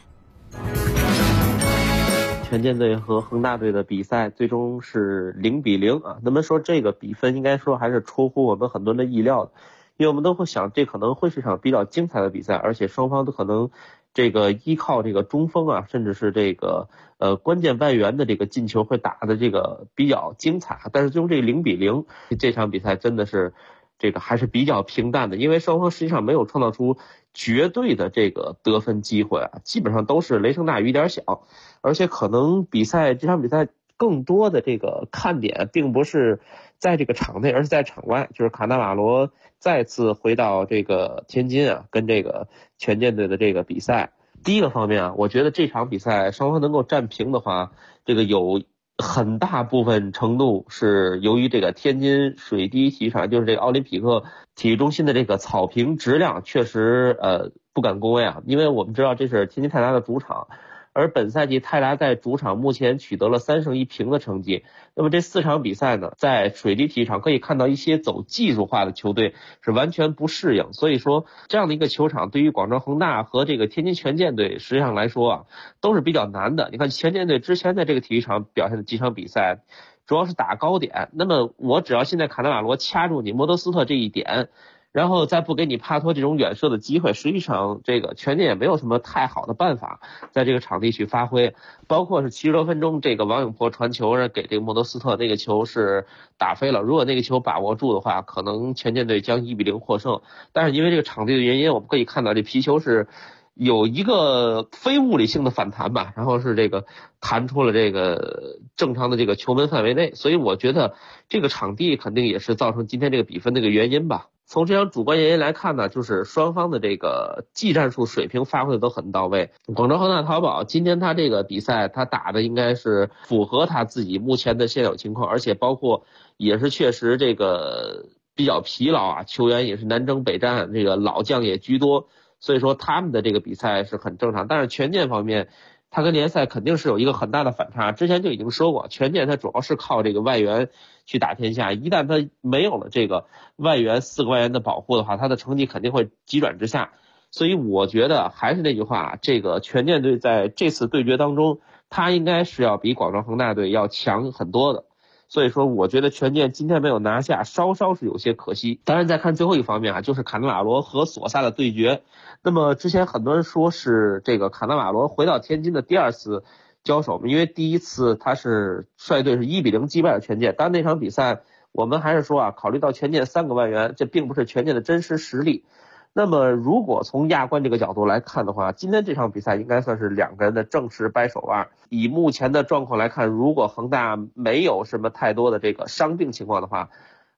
权健队和恒大队的比赛最终是0-0啊。那么说这个比分应该说还是出乎我们很多人的意料的，因为我们都会想这可能会是场比较精彩的比赛，而且双方都可能这个依靠这个中锋啊，甚至是这个关键外援的这个进球会打的这个比较精彩。但是最终这0-0这场比赛真的是这个还是比较平淡的，因为双方实际上没有创造出绝对的这个得分机会啊，基本上都是雷声大雨点小，而且可能这场比赛更多的这个看点并不是在这个场内，而是在场外，就是卡纳瓦罗再次回到这个天津啊，跟这个权健队的这个比赛。第一个方面啊，我觉得这场比赛双方能够战平的话，这个有很大部分程度是由于这个天津水滴体育场，就是这个奥林匹克体育中心的这个草坪质量确实不敢恭维啊，因为我们知道这是天津泰达的主场，而本赛季泰达在主场目前取得了3胜1平的成绩。那么这4场比赛呢，在水滴体育场可以看到一些走技术化的球队是完全不适应，所以说这样的一个球场对于广州恒大和这个天津权健队实际上来说啊，都是比较难的。你看权健队之前在这个体育场表现的几场比赛主要是打高点，那么我只要现在卡纳瓦罗掐住你莫德斯特这一点，然后再不给你帕托这种远射的机会，实际上这个权健也没有什么太好的办法在这个场地去发挥。包括是70多分钟这个王永珀传球给这个莫德斯特，那个球是打飞了，如果那个球把握住的话，可能权健队将1-0获胜。但是因为这个场地的原因，我们可以看到这皮球是有一个非物理性的反弹吧，然后是这个弹出了这个正常的这个球门范围内，所以我觉得这个场地肯定也是造成今天这个比分的一个原因吧。从这场主观原因来看呢，就是双方的这个技战术水平发挥的都很到位。广州恒大淘宝今天他这个比赛他打的应该是符合他自己目前的现有情况，而且包括也是确实这个比较疲劳啊，球员也是南征北战，这个老将也居多，所以说他们的这个比赛是很正常。但是权健方面，他跟联赛肯定是有一个很大的反差，之前就已经说过，权健他主要是靠这个外援去打天下，一旦他没有了这个4个外援的保护的话，他的成绩肯定会急转直下。所以我觉得还是那句话，这个权健队在这次对决当中，他应该是要比广州恒大队要强很多的。所以说我觉得权健今天没有拿下，稍稍是有些可惜。当然再看最后一方面啊，就是卡纳瓦罗和索萨的对决。那么之前很多人说是这个卡纳瓦罗回到天津的第2次交手，因为第1次他是率队是1-0击败了权健，但那场比赛我们还是说啊，考虑到权健3个外援，这并不是权健的真实实力。那么如果从亚冠这个角度来看的话，今天这场比赛应该算是2个人的正式掰手腕。以目前的状况来看，如果恒大没有什么太多的这个伤病情况的话，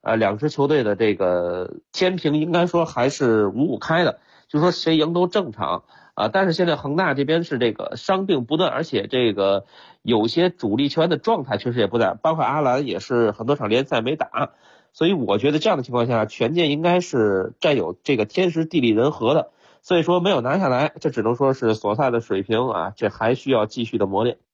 两支球队的这个天平应该说还是5-5开的，就说谁赢都正常但是现在恒大这边是这个伤病不断，而且这个有些主力球员的状态确实也不在，包括阿兰也是很多场联赛没打，所以我觉得这样的情况下，权健应该是占有这个天时地利人和的，所以说没有拿下来，这只能说是索萨的水平这还需要继续的磨练。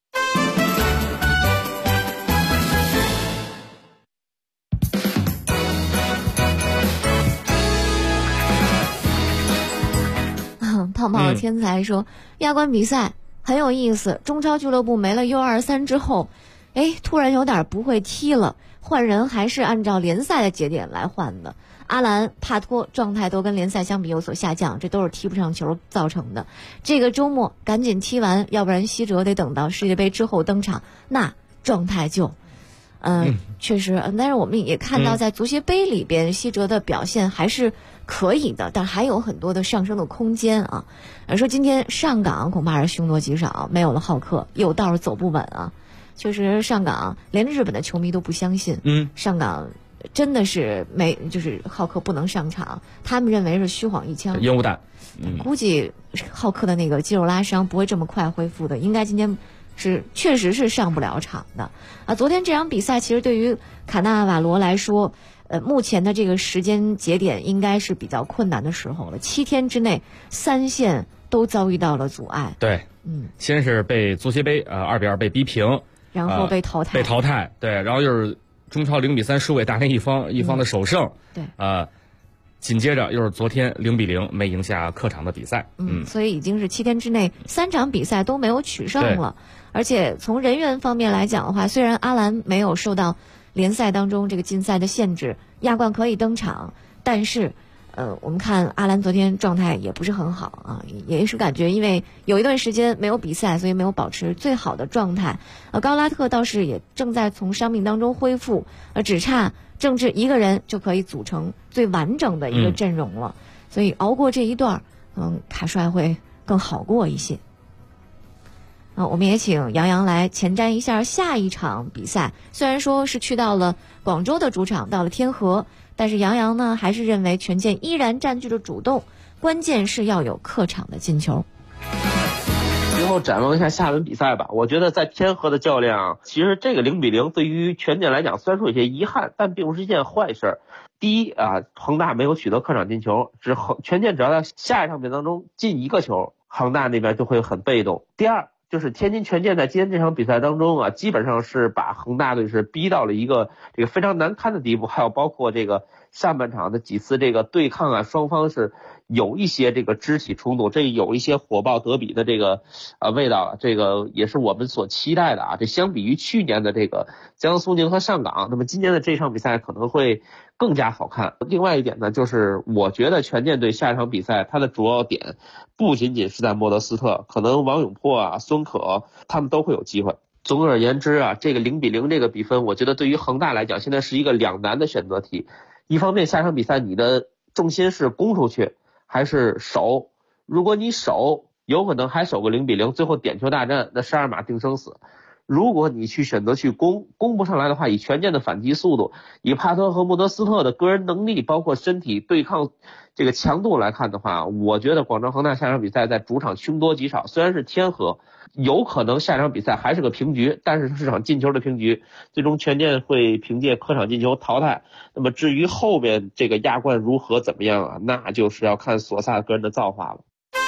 胖胖的天才说，亚冠比赛很有意思，中超俱乐部没了 U23 之后，突然有点不会踢了，换人还是按照联赛的节点来换的。阿兰、帕托状态都跟联赛相比有所下降，这都是踢不上球造成的。这个周末赶紧踢完，要不然西哲得等到世界杯之后登场，那状态就确实，但是我们也看到在足协杯里边，西哲的表现还是可以的，但还有很多的上升的空间啊。说今天上港恐怕是凶多吉少，没有了浩克，有道走不稳啊。确实，上港连日本的球迷都不相信，上港真的是就是浩克不能上场，他们认为是虚晃一枪， 烟雾弹。 估计浩克的那个肌肉拉伤不会这么快恢复的，应该今天确实是上不了场的昨天这场比赛其实对于卡纳瓦罗来说，目前的这个时间节点应该是比较困难的时候了，7天之内3线都遭遇到了阻碍。 对，先是被足协杯2-2被逼平， 然后被淘汰， 对，然后又是中超0-3输给大连一方的首胜， 对， 紧接着又是昨天0-0没赢下客场的比赛， 所以已经是7天之内3场比赛都没有取胜了。而且从人员方面来讲的话，虽然阿兰没有受到联赛当中这个禁赛的限制，亚冠可以登场，但是我们看阿兰昨天状态也不是很好也是感觉因为有一段时间没有比赛，所以没有保持最好的状态。高拉特倒是也正在从伤病当中恢复，只差郑智一个人就可以组成最完整的一个阵容了，所以熬过这一段，卡帅会更好过一些。我们也请杨洋来前瞻一下下一场比赛。虽然说是去到了广州的主场，到了天河，但是杨洋呢还是认为权健依然占据着主动，关键是要有客场的进球。 最后展望一下下轮比赛吧。我觉得在天河的较量，其实这个0-0对于权健来讲虽然说有些遗憾，但并不是一件坏事。第一恒大没有取得客场进球，权健只要在下一场比赛当中进1个球，恒大那边就会很被动。第二就是天津权健在今天这场比赛当中基本上是把恒大队是逼到了一个这个非常难堪的地步，还有包括这个上半场的几次这个对抗双方是有一些这个肢体冲突，这有一些火爆德比的这个味道，这个也是我们所期待的这相比于去年的这个江苏宁和上港，那么今年的这场比赛可能会更加好看。另外一点呢，就是我觉得权健队下一场比赛它的主要点不仅仅是在莫德斯特，可能王永珀孙可他们都会有机会。总而言之这个0-0这个比分，我觉得对于恒大来讲现在是一个两难的选择题。一方面下场比赛你的重心是攻出去还是守，如果你守有可能还守个0-0，最后点球大战那12码定生死。如果你去选择去攻不上来的话，以权健的反击速度，以帕特和莫德斯特的个人能力，包括身体对抗这个强度来看的话，我觉得广州恒大下场比赛在主场凶多吉少。虽然是天河，有可能下场比赛还是个平局，但是是场进球的平局，最终权健会凭借客场进球淘汰。那么至于后面这个亚冠如何怎么样那就是要看索萨个人的造化了。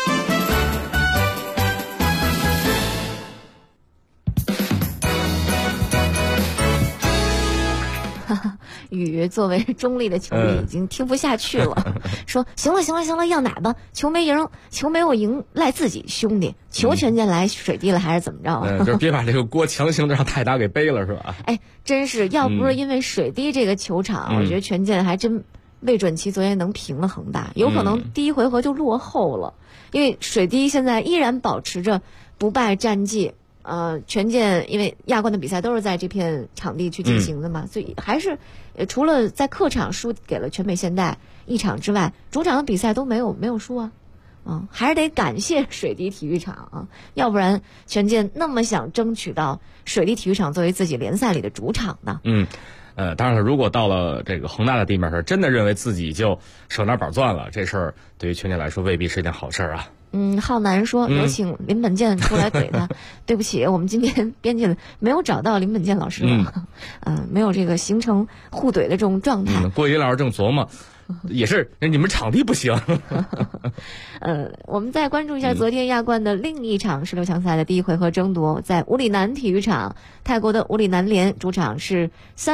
雨作为中立的球迷已经听不下去了，说行了，要奶吧，球没有赢赖自己兄弟，求权健来水滴了还是怎么着就是别把这个锅强行的让泰达给背了是吧？ 真是要不是因为水滴这个球场，我觉得权健还真未准其昨天能平了恒大，有可能第一回合就落后了，因为水滴现在依然保持着不败战绩。权健因为亚冠的比赛都是在这片场地去进行的嘛，所以还是除了在客场输给了全北现代1场之外，主场的比赛都没有输还是得感谢水滴体育场要不然权健那么想争取到水滴体育场作为自己联赛里的主场呢。 当然了，如果到了这个恒大的地面上，真的认为自己就手拿板攥了，这事儿对于权健来说未必是一件好事啊。 浩南说有请林本健出来怼他。对不起，我们今天编辑没有找到林本健老师了，没有这个形成互怼的这种状态。 郭云老师正琢磨，也是你们场地不行。 我们再关注一下昨天亚冠的另一场16强赛的第一回合争夺，在武里南体育场，泰国的武里南联主场是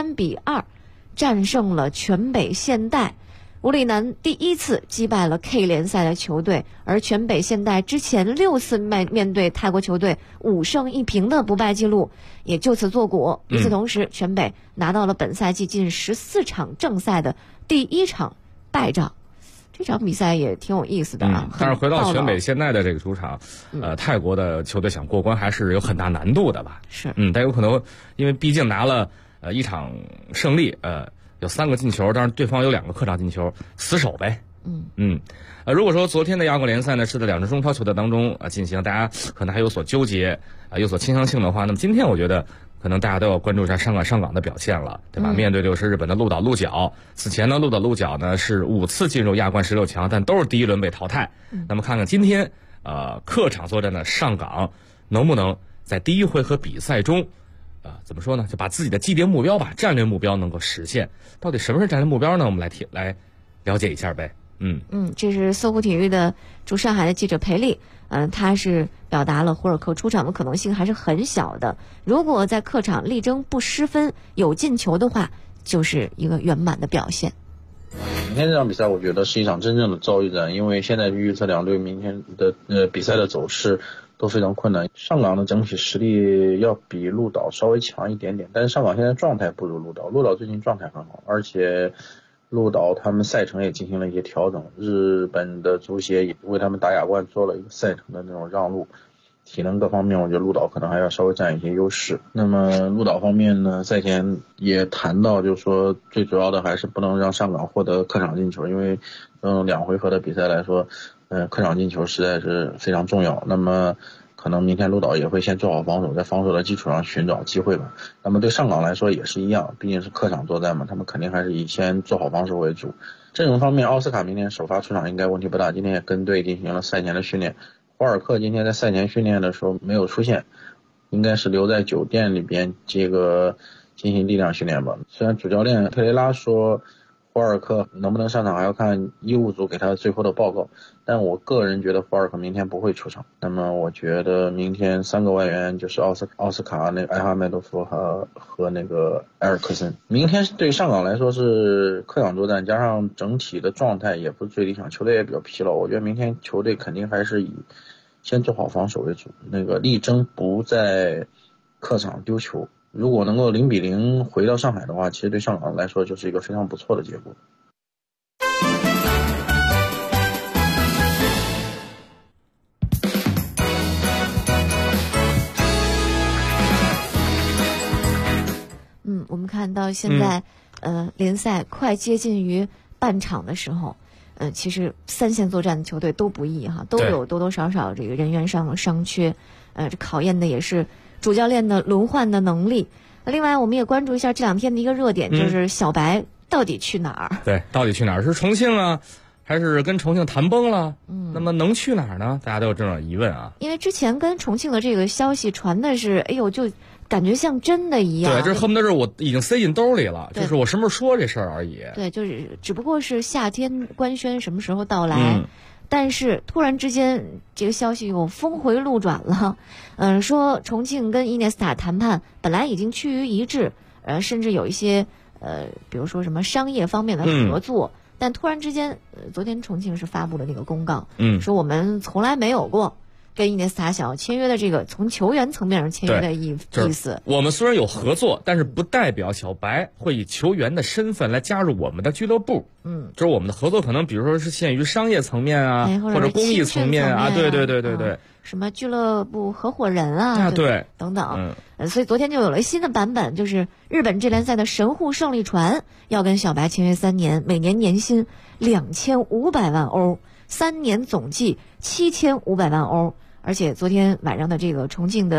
3-2战胜了全北现代。武里南第一次击败了 K 联赛的球队，而全北现代之前6次面对泰国球队5胜1平的不败记录也就此作果。与此同时，全北拿到了本赛季近14场正赛的第1场败仗。这场比赛也挺有意思的啊。 但是回到全北现在的这个主场，泰国的球队想过关还是有很大难度的吧？ 是， 但有可能因为毕竟拿了一场胜利，有3个进球，但是对方有2个客场进球，死守呗。如果说昨天的亚冠联赛呢是在2支中超球队当中进行，大家可能还有所纠结有所倾向性的话，那么今天我觉得可能大家都要关注一下上港的表现了，对吧？面对就是日本的鹿岛鹿角，此前呢鹿岛鹿角呢是5次进入亚冠16强，但都是第一轮被淘汰。那么看看今天客场作战的上港能不能在第一回合比赛中怎么说呢？就把自己的既定目标吧，战略目标能够实现。到底什么是战略目标呢？我们来了解一下呗。 这是搜狐体育的驻上海的记者裴丽，他是表达了胡尔克出场的可能性还是很小的。如果在客场力争不失分，有进球的话，就是一个圆满的表现。 明天这场比赛，我觉得是一场真正的遭遇战，因为现在预测两队明天的比赛的走势都非常困难。上港的整体实力要比鹿岛稍微强一点点，但是上港现在状态不如鹿岛，鹿岛最近状态很好，而且鹿岛他们赛程也进行了一些调整，日本的足协也为他们打亚冠做了一个赛程的那种让路，体能各方面我觉得鹿岛可能还要稍微占一些优势。那么鹿岛方面呢，赛前也谈到，就是说最主要的还是不能让上港获得客场进球，因为2回合的比赛来说客场进球实在是非常重要。那么可能明天鹿岛也会先做好防守，在防守的基础上寻找机会吧。那么对上港来说也是一样，毕竟是客场作战嘛，他们肯定还是以先做好防守为主。阵容方面，奥斯卡明天首发出场应该问题不大，今天也跟队进行了赛前的训练。霍尔克今天在赛前训练的时候没有出现，应该是留在酒店里边进行力量训练吧。虽然主教练佩雷拉说霍尔克能不能上场还要看医务组给他最后的报告，但我个人觉得霍尔克明天不会出场。那么我觉得明天3个外援就是奥斯卡、那个埃哈迈多夫和那个埃尔克森。明天对上港来说是客场作战，加上整体的状态也不是最理想，球队也比较疲劳，我觉得明天球队肯定还是以先做好防守为主，力争不在客场丢球。如果能够0-0回到上海的话，其实对上港来说就是一个非常不错的结果。 我们看到现在联赛快接近于半场的时候，其实3线作战的球队都不易哈，都有多多少少这个人员上的伤缺，这考验的也是主教练的轮换的能力。另外我们也关注一下这2天的一个热点，就是小白到底去哪儿？对，到底去哪儿？是重庆啊，还是跟重庆谈崩了？那么能去哪儿呢？大家都有这种疑问啊。因为之前跟重庆的这个消息传的是，就感觉像真的一样。对，这恨不得是我已经塞进兜里了，就是我什么时候说这事儿而已。对，就是只不过是夏天官宣什么时候到来。但是突然之间这个消息又峰回路转了，说重庆跟伊涅斯塔谈判本来已经趋于一致，甚至有一些比如说什么商业方面的合作，但突然之间昨天重庆是发布了那个公告，说我们从来没有过跟伊涅斯塔想要签约的这个从球员层面上签约的意思。我们虽然有合作，但是不代表小白会以球员的身份来加入我们的俱乐部。就是我们的合作可能比如说是限于商业层面啊，或者公益层面啊，对，什么俱乐部合伙人啊，对，等等。所以昨天就有了新的版本，就是日本这联赛的神户胜利船要跟小白签约3年，每年年薪2500万欧，3年总计7500万欧。而且昨天晚上的这个重庆的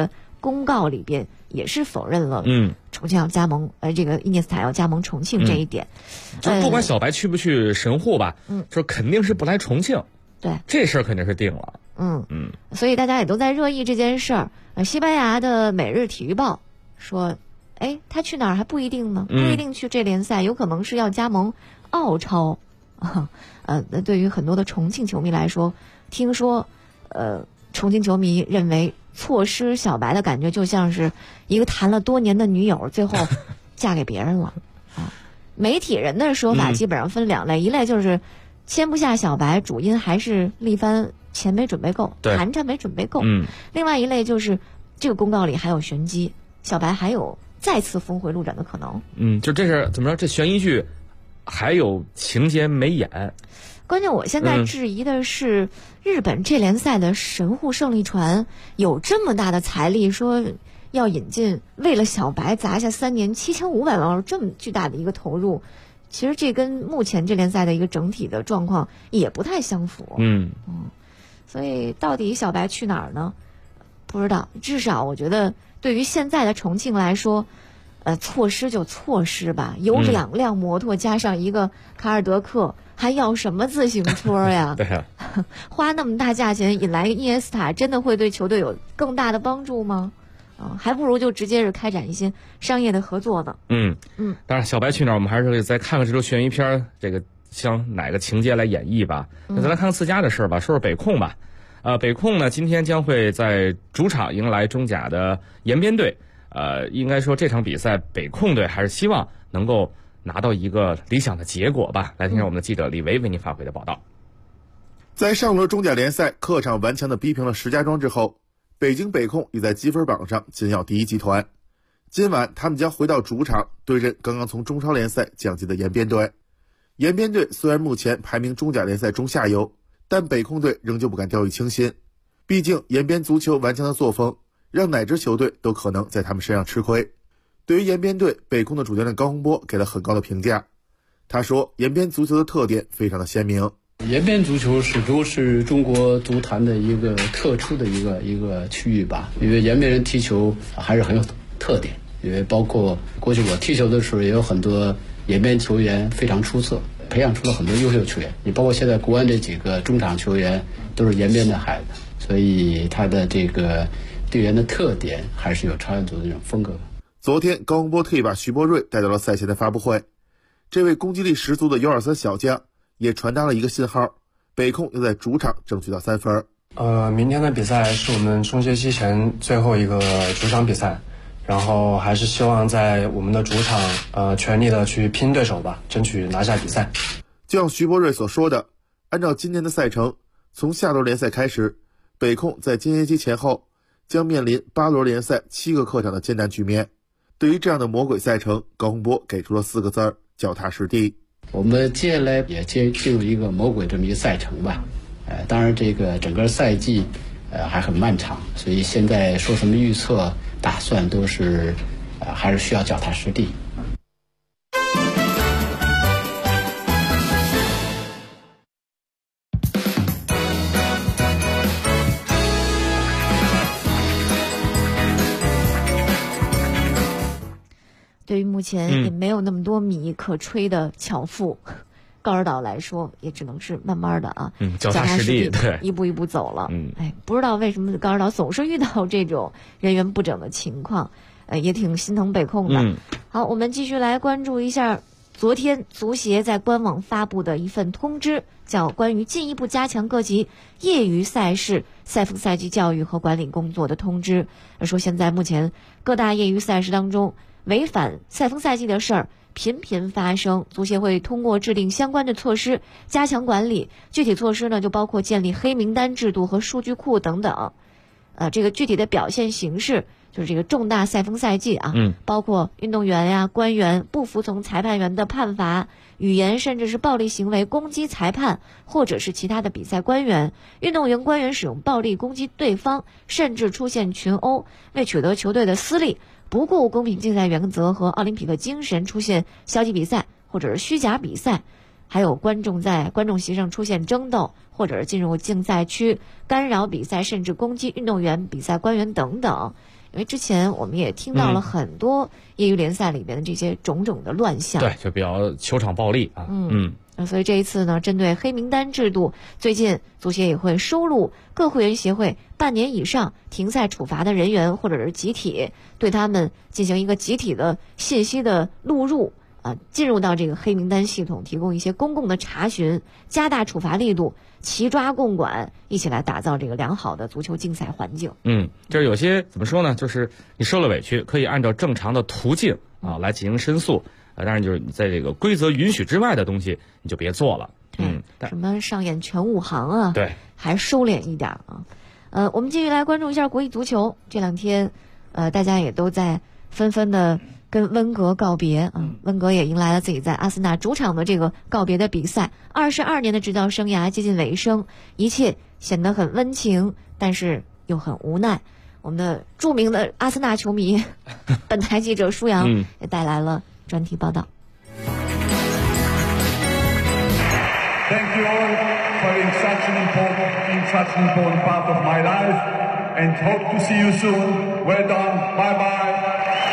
公告里边也是否认了重庆要加盟这个伊涅斯塔要加盟重庆这一点。 就不管小白去不去神户吧，说肯定是不来重庆。 对， 这事儿肯定是定了。 所以大家也都在热议这件事儿。西班牙的《每日体育报》说，他去哪儿还不一定呢，不一定去这联赛，有可能是要加盟澳超。对于很多的重庆球迷来说，听说重庆球迷认为错失小白的感觉就像是一个谈了多年的女友最后嫁给别人了。媒体人的说法基本上分两类，一类就是签不下小白，主因还是力帆钱没准备够，盘缠没准备够。另外一类就是这个公告里还有玄机，小白还有再次峰回路转的可能。 就这是怎么着？这悬疑剧还有情节没演。 关键我现在质疑的是，日本这联赛的神户胜利船有这么大的财力，说要引进，为了小白砸下3年7500万欧这么巨大的一个投入，其实这跟目前这联赛的一个整体的状况也不太相符。所以到底小白去哪儿呢？不知道。至少我觉得对于现在的重庆来说，错失就错失吧，有2辆摩托加上一个卡尔德克，还要什么自行车呀？ 对啊， 花那么大价钱引来伊涅斯塔，真的会对球队有更大的帮助吗？还不如就直接是开展一些商业的合作呢。 当然，小白去哪儿，我们还是再看看这周悬疑片，这个像哪个情节来演绎吧。那咱来看看自家的事儿吧，说说北控吧。北控呢，今天将会在主场迎来中甲的延边队。应该说这场比赛北控队还是希望能够拿到一个理想的结果吧。来听听我们的记者李维为您发回的报道。 在上轮中甲联赛客场顽强地逼平了石家庄之后，北京北控也在积分榜上紧咬第一集团。今晚他们将回到主场对阵刚刚从中超联赛降级的延边队。延边队虽然目前排名中甲联赛中下游，但北控队仍旧不敢掉以轻心，毕竟延边足球顽强的作风让哪支球队都可能在他们身上吃亏。对于延边队，北控的主教练高洪波给了很高的评价。他说，延边足球的特点非常的鲜明。 延边足球始终是中国足坛的一个特殊的一个区域吧，因为延边人踢球还是很有特点，因为包括过去我踢球的时候也有很多延边球员非常出色，培养出了很多优秀球员，你包括现在国安这几个中场球员都是延边的孩子，所以他的这个队员的特点还是有朝鲜族的这种风格。 昨天高洪波特意把徐波瑞带到了赛前的发布会，这位攻击力十足的U23小将也传达了一个信号，北控要在主场争取到3分。 明天的比赛是我们春节期前最后一个主场比赛，然后还是希望在我们的主场全力的去拼对手吧，争取拿下比赛。 就像徐波瑞所说的，按照今年的赛程，从下轮联赛开始，北控在今年期前后将面临8轮联赛7个客场的艰难局面。对于这样的魔鬼赛程，高洪波给出了4个字：脚踏实地。 我们接下来也进入一个魔鬼这么一个赛程吧。当然这个整个赛季还很漫长，所以现在说什么预测打算都是还是需要脚踏实地。 对于目前也没有那么多米可吹的巧妇高尔岛来说，也只能是慢慢的脚踏实地，对， 一步一步走了。不知道为什么高尔岛总是遇到这种人员不整的情况，也挺心疼北控的。好，我们继续来关注一下昨天足协在官网发布的一份通知，叫关于进一步加强各级业余赛事赛风赛季教育和管理工作的通知。说现在目前各大业余赛事当中违反赛风赛季的事儿频频发生，足协会通过制定相关的措施加强管理。具体措施呢，就包括建立黑名单制度和数据库等等。这个具体的表现形式就是这个重大赛风赛季包括运动员呀、官员不服从裁判员的判罚、语言甚至是暴力行为攻击裁判或者是其他的比赛官员、运动员官员使用暴力攻击对方，甚至出现群殴，为取得球队的私利，不顾公平竞赛原则和奥林匹克精神出现消极比赛或者是虚假比赛，还有观众在观众席上出现争斗，或者是进入竞赛区干扰比赛，甚至攻击运动员、比赛官员等等。 因为之前我们也听到了很多业余联赛里边的这些种种的乱象， 对，就比较球场暴力啊。 所以这一次呢，针对黑名单制度，最近足协也会收录各会员协会半年以上停赛处罚的人员或者是集体，对他们进行一个集体的信息的录入进入到这个黑名单系统，提供一些公共的查询，加大处罚力度，齐抓共管，一起来打造这个良好的足球竞赛环境。 就是有些怎么说呢，就是你受了委屈，可以按照正常的途径来进行申诉。当然就是你在这个规则允许之外的东西你就别做了。 什么上演全武行啊， 对， 还收敛一点啊。我们继续来关注一下国际足球。这两天大家也都在纷纷的跟温格告别温格也迎来了自己在阿森纳主场的这个告别的比赛。22年的执教生涯接近尾声，一切显得很温情，但是又很无奈。我们的著名的阿森纳球迷本台记者舒阳也带来了专题报道。 Thank you all for being such an important part of my life, and hope to see you soon. Well done. Bye bye.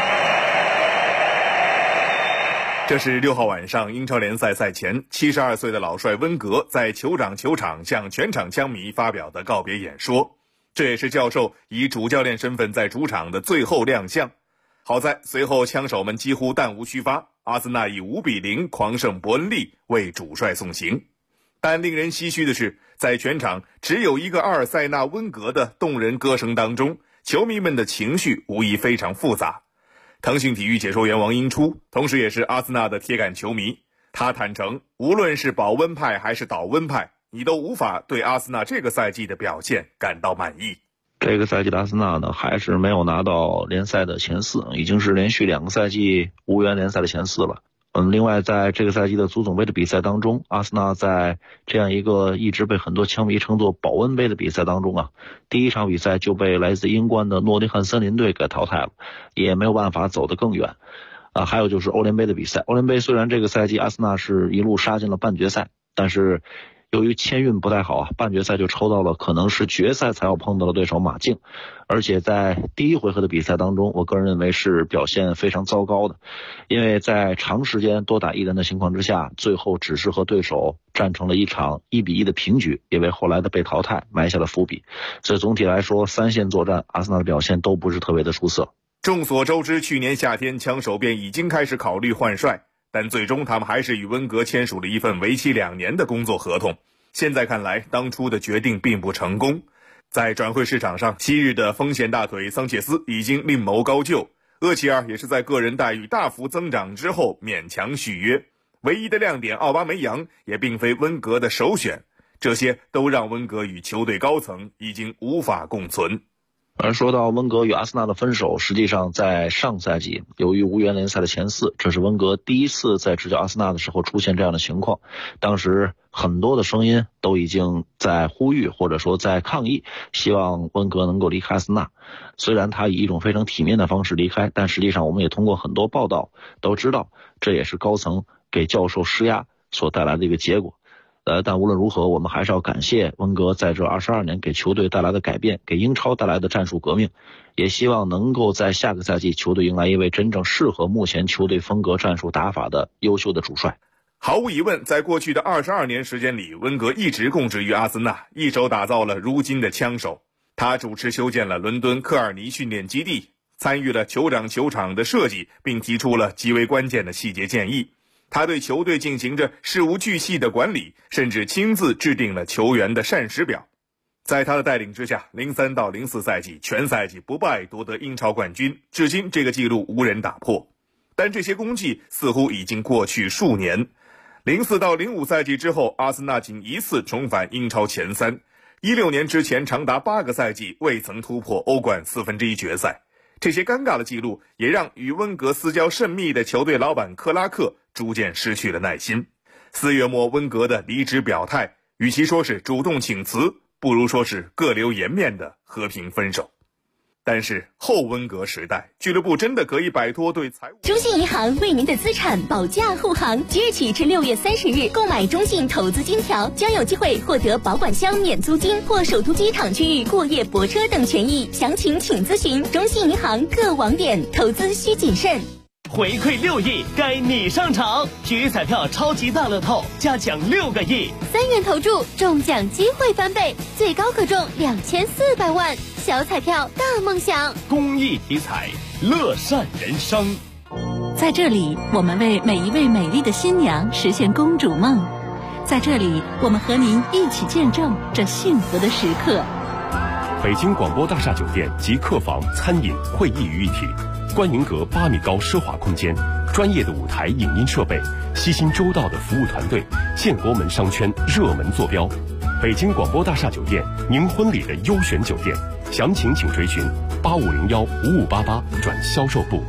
这是6号晚上英超联赛赛前，72岁的老帅温格在酋长球场向全场枪迷发表的告别演说。这也是教授以主教练身份在主场的最后亮相。好在随后枪手们几乎弹无虚发，阿森纳以5-0狂胜伯恩利，为主帅送行。但令人唏嘘的是，在全场只有一个阿尔塞纳温格的动人歌声当中，球迷们的情绪无疑非常复杂。腾讯体育解说员王英初，同时也是阿森纳的铁杆球迷，他坦诚，无论是保温派还是倒温派，你都无法对阿森纳这个赛季的表现感到满意。 这个赛季的阿森纳呢，还是没有拿到联赛的前4，已经是连续2个赛季无缘联赛的前4了。另外在这个赛季的足总杯的比赛当中，阿森纳在这样一个一直被很多球迷称作保温杯的比赛当中第一场比赛就被来自英冠的诺丁汉森林队给淘汰了，也没有办法走得更远。还有就是欧联杯的比赛，欧联杯虽然这个赛季阿森纳是一路杀进了半决赛，但是由于签运不太好半决赛就抽到了可能是决赛才要碰到的对手马竞，而且在第一回合的比赛当中，我个人认为是表现非常糟糕的，因为在长时间多打1人的情况之下，最后只是和对手战成了一场1-1的平局，也为后来的被淘汰埋下了伏笔。所以总体来说，3线作战阿森纳的表现都不是特别的出色。 众所周知，去年夏天枪手便已经开始考虑换帅，但最终他们还是与温格签署了一份为期2年的工作合同。现在看来，当初的决定并不成功。在转会市场上，昔日的锋线大腿桑切斯已经另谋高就，厄齐尔也是在个人待遇大幅增长之后勉强续约。唯一的亮点奥巴梅扬也并非温格的首选，这些都让温格与球队高层已经无法共存。 而说到温格与阿森纳的分手，实际上在上赛季由于无缘联赛的前4，这是温格第一次在执教阿森纳的时候出现这样的情况。当时很多的声音都已经在呼吁或者说在抗议，希望温格能够离开阿森纳。虽然他以一种非常体面的方式离开，但实际上我们也通过很多报道都知道，这也是高层给教授施压所带来的一个结果。但无论如何，我们还是要感谢温格在这22年给球队带来的改变，给英超带来的战术革命，也希望能够在下个赛季球队迎来一位真正适合目前球队风格战术打法的优秀的主帅。 毫无疑问，在过去的22年时间里，温格一直供职于阿森纳，一手打造了如今的枪手。他主持修建了伦敦科尔尼训练基地，参与了酋长球场的设计，并提出了极为关键的细节建议。他对球队进行着事无巨细的管理，甚至亲自制定了球员的膳食表。在他的带领之下，03到04赛季全赛季不败夺得英超冠军，至今这个纪录无人打破。但这些功绩似乎已经过去数年。04到05赛季之后，阿森纳仅1次重返英超前3。16年之前长达8个赛季未曾突破欧冠1/4决赛。这些尴尬的记录也让与温格私交甚密的球队老板克拉克逐渐失去了耐心。4月末温格的离职表态，与其说是主动请辞，不如说是各留颜面的和平分手。 但是后温格时代，俱乐部真的可以摆脱对财务。 中信银行为您的资产保驾护航，即日起至6月30日购买中信投资金条，将有机会获得保管箱免租金或首都机场区域过夜泊车等权益。详情请咨询中信银行各网点。投资需谨慎。 回馈6亿，该你上场！体育彩票超级大乐透加奖6个亿 ，3元投注中奖机会翻倍，最高可中2400万。小彩票大梦想， 公益体彩，乐善人生。 在这里，我们为每一位美丽的新娘实现公主梦。在这里，我们和您一起见证这幸福的时刻。 北京广播大厦酒店集客房、餐饮、会议于一体，观云阁8米高奢华空间，专业的舞台影音设备，悉心周到的服务团队，现国门商圈热门坐标。北京广播大厦酒店，您婚礼的优选酒店。详情请垂询8501-5588转销售部。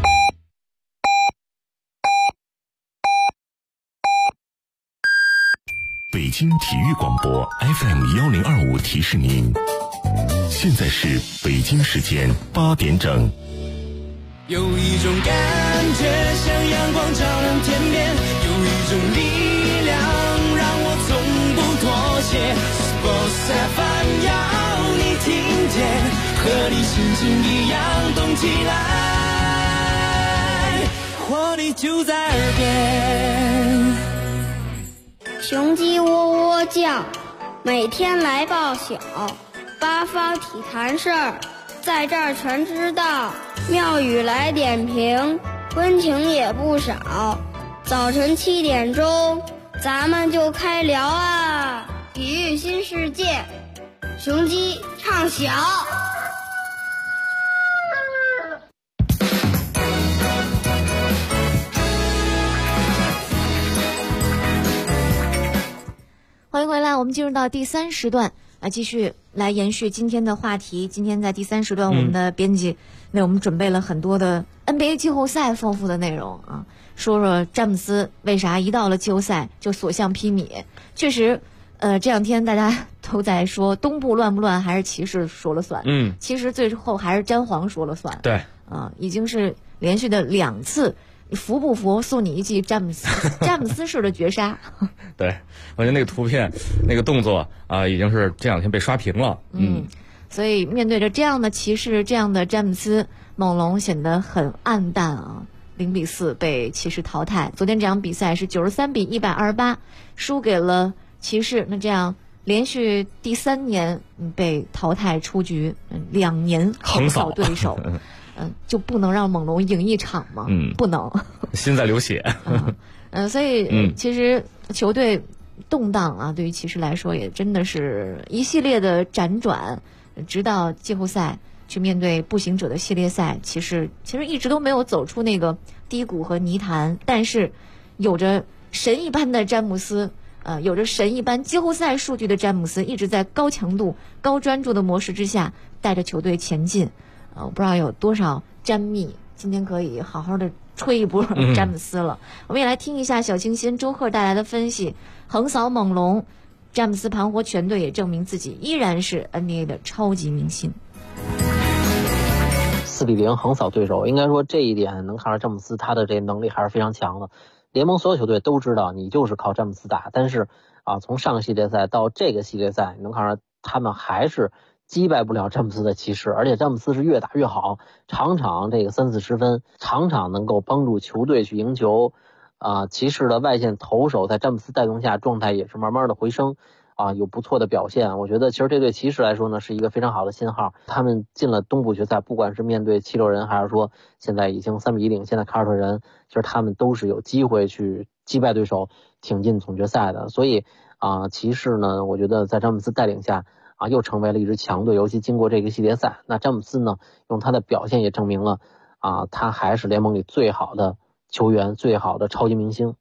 北京体育广播 FM1025提示您，现在是北京时间8点整。 有一种感觉像阳光照亮天边，有一种力量让我从不妥协。Sports FM 要你听见，和你心情一样动起来，活力就在耳边。 雄鸡喔喔叫，每天来报晓，八方体坛事儿，在这儿全知道。庙宇来点评，温情也不少。早晨7点钟，咱们就开聊啊！体育新世界，雄鸡唱晓。 欢迎回来，我们进入到第3时段继续来延续今天的话题。今天在第3时段，我们的编辑为我们准备了很多的 NBA 季后赛丰富的内容啊，说说詹姆斯为啥一到了季后赛就所向披靡。确实，这两天大家都在说东部乱不乱，还是骑士说了算。其实最后还是詹皇说了算。 对， 已经是连续的2次。你服不服？送你一记詹姆斯式的绝杀。 对，我觉得那个图片、那个动作已经是这两天被刷屏了。 所以面对着这样的骑士、这样的詹姆斯，猛龙显得很暗淡啊。0-4被骑士淘汰。昨天这场比赛是93-128，输给了骑士。那这样连续第3年被淘汰出局，2年横扫对手。就不能让猛龙赢一场吗？不能， 心在流血。 所以其实球队动荡啊，对于骑士来说也真的是一系列的辗转，直到季后赛去面对步行者的系列赛，骑士其实一直都没有走出那个低谷和泥潭，但是有着神一般的詹姆斯。有着神一般季后赛数据的詹姆斯，一直在高强度、高专注的模式之下，带着球队前进。我不知道有多少詹密今天可以好好的吹一波詹姆斯了。我们也来听一下小清新周贺带来的分析。横扫猛龙，詹姆斯盘活全队，也证明自己依然是 NBA 的超级明星。 4-0横扫对手，应该说这一点能看出詹姆斯他的这能力还是非常强的。联盟所有球队都知道你就是靠詹姆斯打，但是从上个系列赛到这个系列赛，能看出他们还是击败不了詹姆斯的骑士，而且詹姆斯是越打越好，场场这个30-40分，场场能够帮助球队去赢球。骑士的外线投手在詹姆斯带动下状态也是慢慢的回升，有不错的表现。我觉得其实这对骑士来说呢是一个非常好的信号，他们进了东部决赛，不管是面对七六人还是说现在已经3-1领先的凯尔特人，其实他们都是有机会去击败对手，挺进总决赛的。所以骑士呢，我觉得在詹姆斯带领下又成为了一支强队，尤其经过这个系列赛，那詹姆斯呢，用他的表现也证明了他还是联盟里最好的球员，最好的超级明星。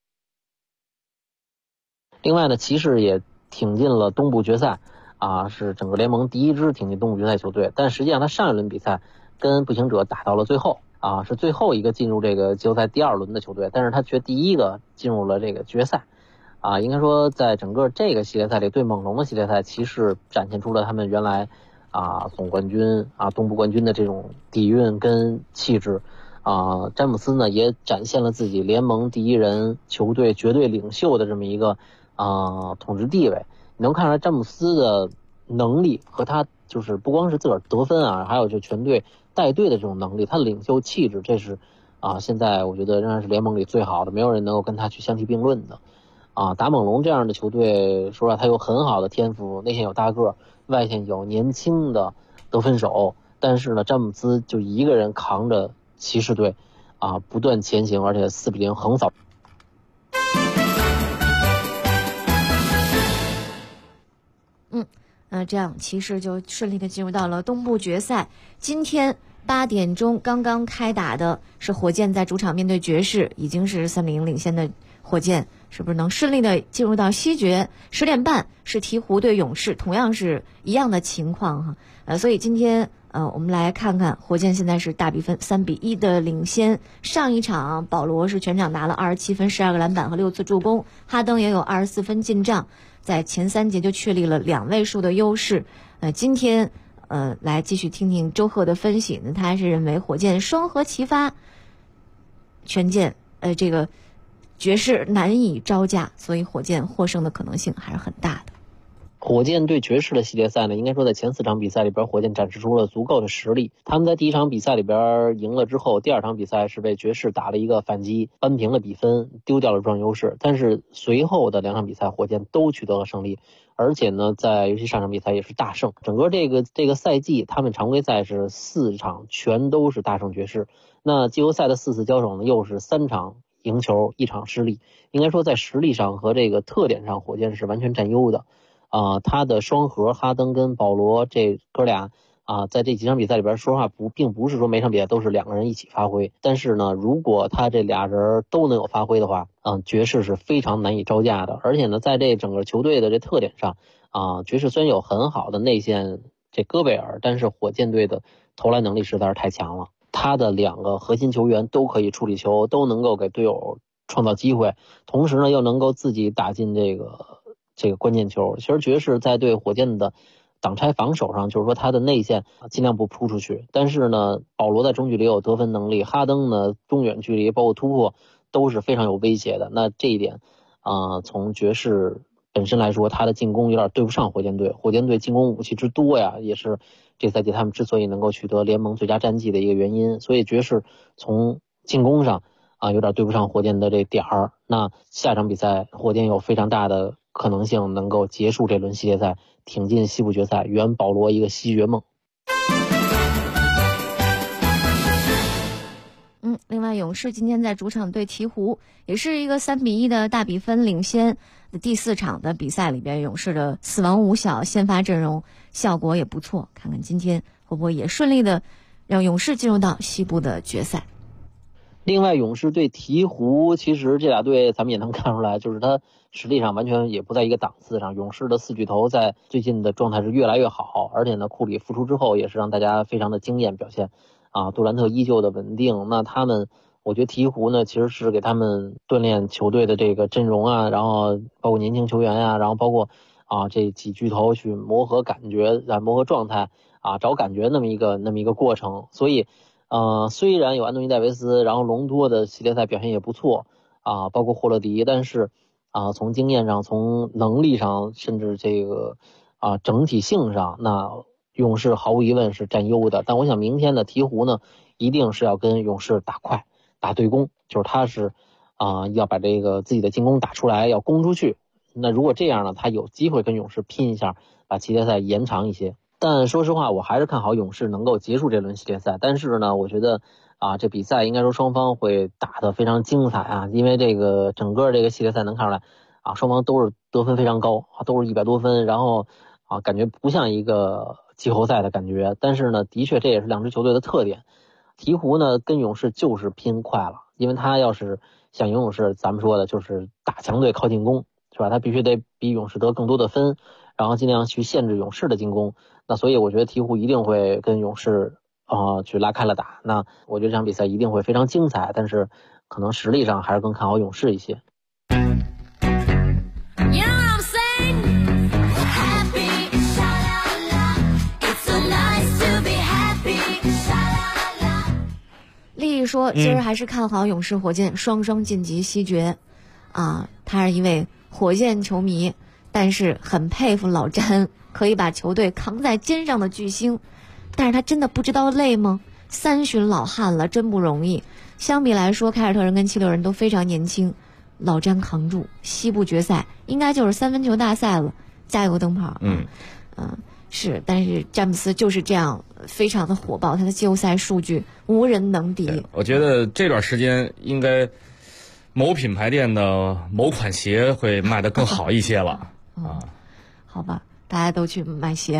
另外呢，骑士也挺进了东部决赛是整个联盟第一支挺进东部决赛球队，但实际上他上一轮比赛跟步行者打到了最后是最后一个进入这个季后赛第2轮的球队，但是他却第一个进入了这个决赛。应该说在整个这个系列赛里，对猛龙的系列赛，骑士展现出了他们原来总冠军东部冠军的这种底蕴跟气质詹姆斯呢也展现了自己联盟第一人、球队绝对领袖的这么一个统治地位。你能看出来詹姆斯的能力和他就是不光是自个儿得分还有就全队带队的这种能力，他的领袖气质，这是现在我觉得仍然是联盟里最好的，没有人能够跟他去相提并论的。达猛龙这样的球队，说实话他有很好的天赋，内线有大个，外线有年轻的得分手，但是呢詹姆斯就一个人扛着骑士队不断前行，而且4-0横扫。 这样骑士就顺利的进入到了东部决赛。今天8点钟刚刚开打的是火箭在主场面对爵士，已经是3-0领先的火箭是不是能顺利的进入到西决？10点半是鹈鹕对勇士，同样是一样的情况所以今天我们来看看火箭现在是大比分3-1的领先。上一场保罗是全场拿了27分、12个篮板和6次助攻，哈登也有24分进账，在前3节就确立了2位数的优势。今天来继续听听周贺的分析呢，他还是认为火箭双核齐发，全剑这个爵士难以招架，所以火箭获胜的可能性还是很大的。 火箭对爵士的系列赛呢，应该说在前4场比赛里边，火箭展示出了足够的实力。他们在第1场比赛里边赢了之后，第2场比赛是被爵士打了一个反击，扳平了比分，丢掉了主场优势。但是随后的2场比赛，火箭都取得了胜利，而且呢，尤其上场比赛也是大胜。整个这个赛季，他们常规赛是4场全都是大胜爵士。那季后赛的4次交手呢，又是3场赢球，1场失利。应该说在实力上和这个特点上，火箭是完全占优的。他的双核哈登跟保罗这哥俩在这几场比赛里边，说实话并不是说每场比赛都是2个人一起发挥，但是呢，如果他这俩人都能有发挥的话，爵士是非常难以招架的。而且呢，在这整个球队的这特点上，爵士虽然有很好的内线这戈贝尔，但是火箭队的投篮能力实在是太强了。他的2个核心球员都可以处理球，都能够给队友创造机会，同时呢又能够自己打进这个关键球。其实爵士在对火箭的挡拆防守上，就是说他的内线尽量不扑出去，但是呢保罗在中距离有得分能力，哈登呢中远距离包括突破都是非常有威胁的。那这一点从爵士本身来说，他的进攻有点对不上火箭队，火箭队进攻武器之多呀，也是这赛季他们之所以能够取得联盟最佳战绩的一个原因。所以爵士从进攻上有点对不上火箭的这点儿。那下场比赛火箭有非常大的可能性能够结束这轮系列赛，挺进西部决赛，圆保罗一个西决梦。 另外勇士今天在主场对鹈鹕，也是一个3-1的大比分领先。第4场的比赛里边，勇士的4王5小先发阵容效果也不错，看看今天会不会也顺利的让勇士进入到西部的决赛。 另外勇士对鹈鹕，其实这俩队咱们也能看出来，就是他实力上完全也不在一个档次上。勇士的4巨头在最近的状态是越来越好，而且呢库里复出之后也是让大家非常的惊艳表现杜兰特依旧的稳定。那他们我觉得鹈鹕呢其实是给他们锻炼球队的这个阵容然后包括年轻球员然后包括这几巨头去磨合感觉磨合状态找感觉那么一个过程。所以虽然有安东尼戴维斯，然后隆多的系列赛表现也不错包括霍勒迪，但是从经验上从能力上甚至这个整体性上，那勇士毫无疑问是占优的。但我想明天的鹈鹕呢一定是要跟勇士打快打对攻，就是他是要把这个自己的进攻打出来，要攻出去。那如果这样呢，他有机会跟勇士拼一下，把系列赛延长一些。但说实话，我还是看好勇士能够结束这轮系列赛。但是呢，我觉得这比赛应该说双方会打得非常精彩因为这个整个这个系列赛能看出来双方都是得分非常高都是100多分，然后感觉不像一个季后赛的感觉。但是呢，的确这也是2支球队的特点。鹈鹕呢跟勇士就是拼快了，因为他要是想赢勇士，咱们说的就是打强队靠进攻，是吧？他必须得比勇士得更多的分，然后尽量去限制勇士的进攻。那所以我觉得鹈鹕一定会跟勇士去拉开了打。那我觉得这场比赛一定会非常精彩，但是可能实力上还是更看好勇士一些。 说今儿还是看好勇士火箭双双晋级西决，他是一位火箭球迷，但是很佩服老詹可以把球队扛在肩上的巨星，但是他真的不知道累吗？3旬老汉了，真不容易。相比来说，凯尔特人跟76人都非常年轻，老詹扛住，西部决赛应该就是3分球大赛了，加油灯泡。是，但是詹姆斯就是这样非常的火爆，他的季后赛数据无人能敌。 我觉得这段时间应该某品牌店的某款鞋会卖得更好一些了。 好吧，大家都去买鞋。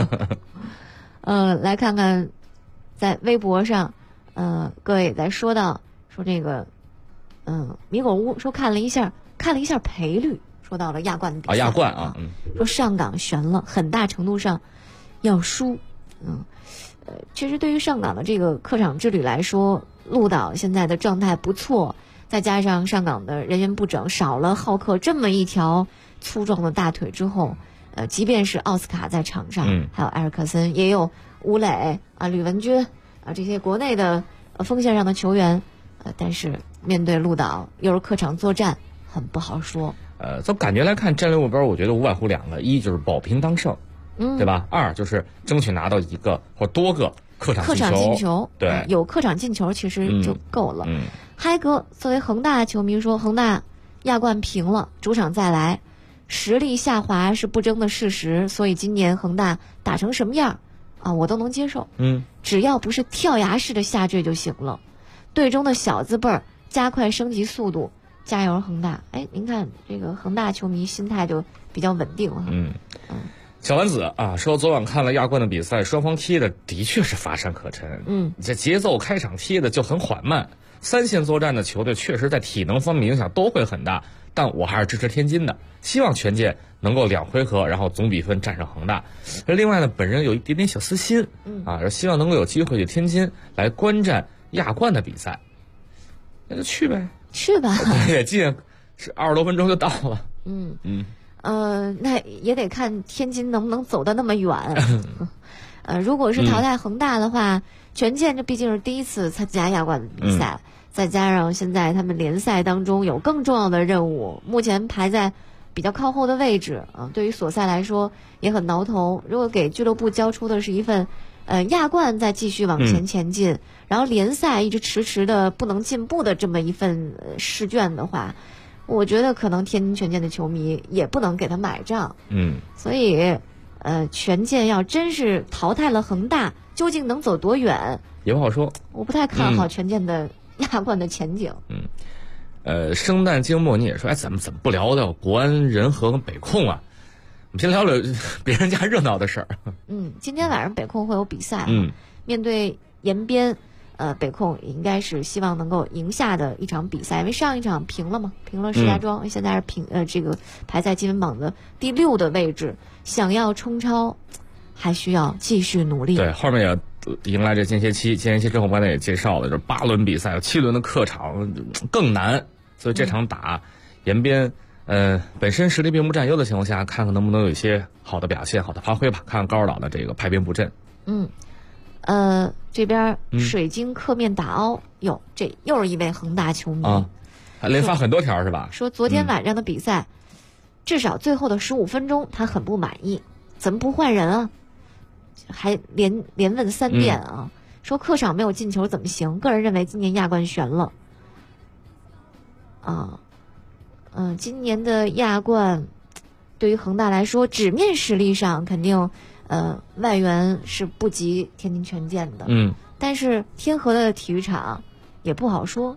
来看看在微博上，各位也在说这个，米狗屋说看了一下赔率。说到了亚冠的比赛亚冠说上港悬了，很大程度上要输。确实对于上港的这个客场之旅来说，鹿岛现在的状态不错，再加上上港的人员不整，少了浩克这么一条粗壮的大腿之后，即便是奥斯卡在场上，还有埃尔克森，也有吴磊吕文君这些国内的锋线上的球员，但是面对鹿岛又是客场作战，很不好说。 从感觉来看，战略目标我觉得无外乎2个，一就是保平当胜，对吧？2就是争取拿到1个或多个客场进球。对， 有客场进球其实就够了。嗨哥作为恒大球迷说，恒大亚冠平了，主场再来，实力下滑是不争的事实，所以今年恒大打成什么样我都能接受。只要不是跳崖式的下坠就行了。队中的小字辈儿加快升级速度。加油恒大！您看这个恒大球迷心态就比较稳定了。 小丸子说昨晚看了亚冠的比赛，双方踢的的确是乏善可陈。这节奏开场踢的就很缓慢，3线作战的球队确实在体能方面影响都会很大。但我还是支持天津的，希望权健能够2回合，然后总比分战胜恒大。另外呢，本人有一点点小私心希望能够有机会去天津来观战亚冠的比赛，那就去呗。 去吧， 也近，是20多分钟就到了。 那也得看天津能不能走得那么远。如果是淘汰恒大的话，权健这毕竟是第一次参加亚冠的比赛，再加上现在他们联赛当中有更重要的任务，目前排在比较靠后的位置对于索塞来说也很挠头。如果给俱乐部交出的是一份亚冠再继续往前进，然后联赛一直迟的不能进步的这么一份试卷的话，我觉得可能天津权健的球迷也不能给他买账。所以权健要真是淘汰了恒大，究竟能走多远也不好说。 我不太看好权健的亚冠的前景。 生旦净末你也说，咱们怎么不聊到国安、人和北控啊？我们先聊聊别人家热闹的事儿。 今天晚上北控会有比赛。面对延边，北控应该是希望能够赢下的一场比赛，因为上一场平了石家庄，现在是这个排在积分榜的第6的位置，想要冲超，还需要继续努力。 对，后面也迎来这间歇期之后，刚才也介绍了，就是8轮比赛，有7轮的客场更难，所以这场打延边。本身实力并不占优的情况下，看看能不能有一些好的表现、好的发挥吧。看看高尔岛的这个排兵布阵。 这边水晶客面打凹，这又是一位恒大球迷连发很多条是吧？ 说昨天晚上的比赛，至少最后的15分钟他很不满意，怎么不换人啊？还连问3遍说客场没有进球怎么行？个人认为今年亚冠悬了。今年的亚冠对于恒大来说，纸面实力上肯定外援是不及天津权健的。但是天河的体育场也不好说。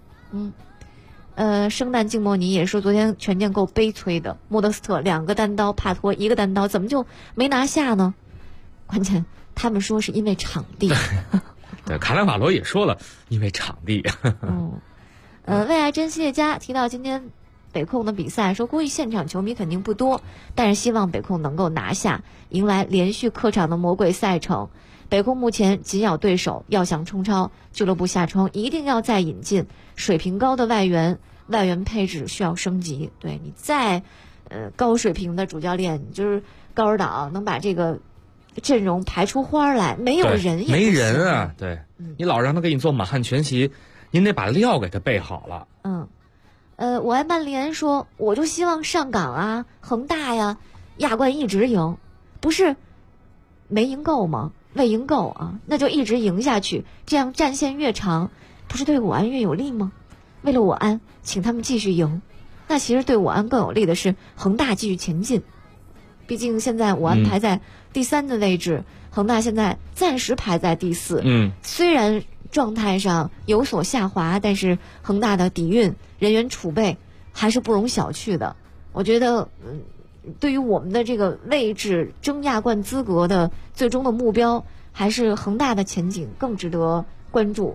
生旦净末尼也说昨天权健够悲催的，莫德斯特2个单刀，帕托1个单刀，怎么就没拿下呢？关键他们说是因为场地。 对，卡纳瓦罗也说了因为场地。 为爱珍惜的家提到今天北控的比赛，说估计现场球迷肯定不多，但是希望北控能够拿下，迎来连续客场的魔鬼赛程。北控目前紧咬对手，要想冲超，俱乐部下窗一定要再引进水平高的外援配置需要升级。对，你再高水平的主教练，就是高尔岛能把这个阵容排出花来，没有人也没人啊，对，你老让他给你做满汉全席，您得把料给他备好了。 我爱曼联说，我就希望上港啊、恒大呀，亚冠一直赢，不是没赢够吗？未赢够啊，那就一直赢下去，这样战线越长，不是对我安越有利吗？为了我安，请他们继续赢。那其实对我安更有利的是恒大继续前进，毕竟现在我安排在第3的位置，恒大现在暂时排在第4。虽然状态上有所下滑，但是恒大的底蕴、人员储备还是不容小觑的。我觉得，对于我们的这个位置争亚冠资格的最终的目标，还是恒大的前景更值得关注。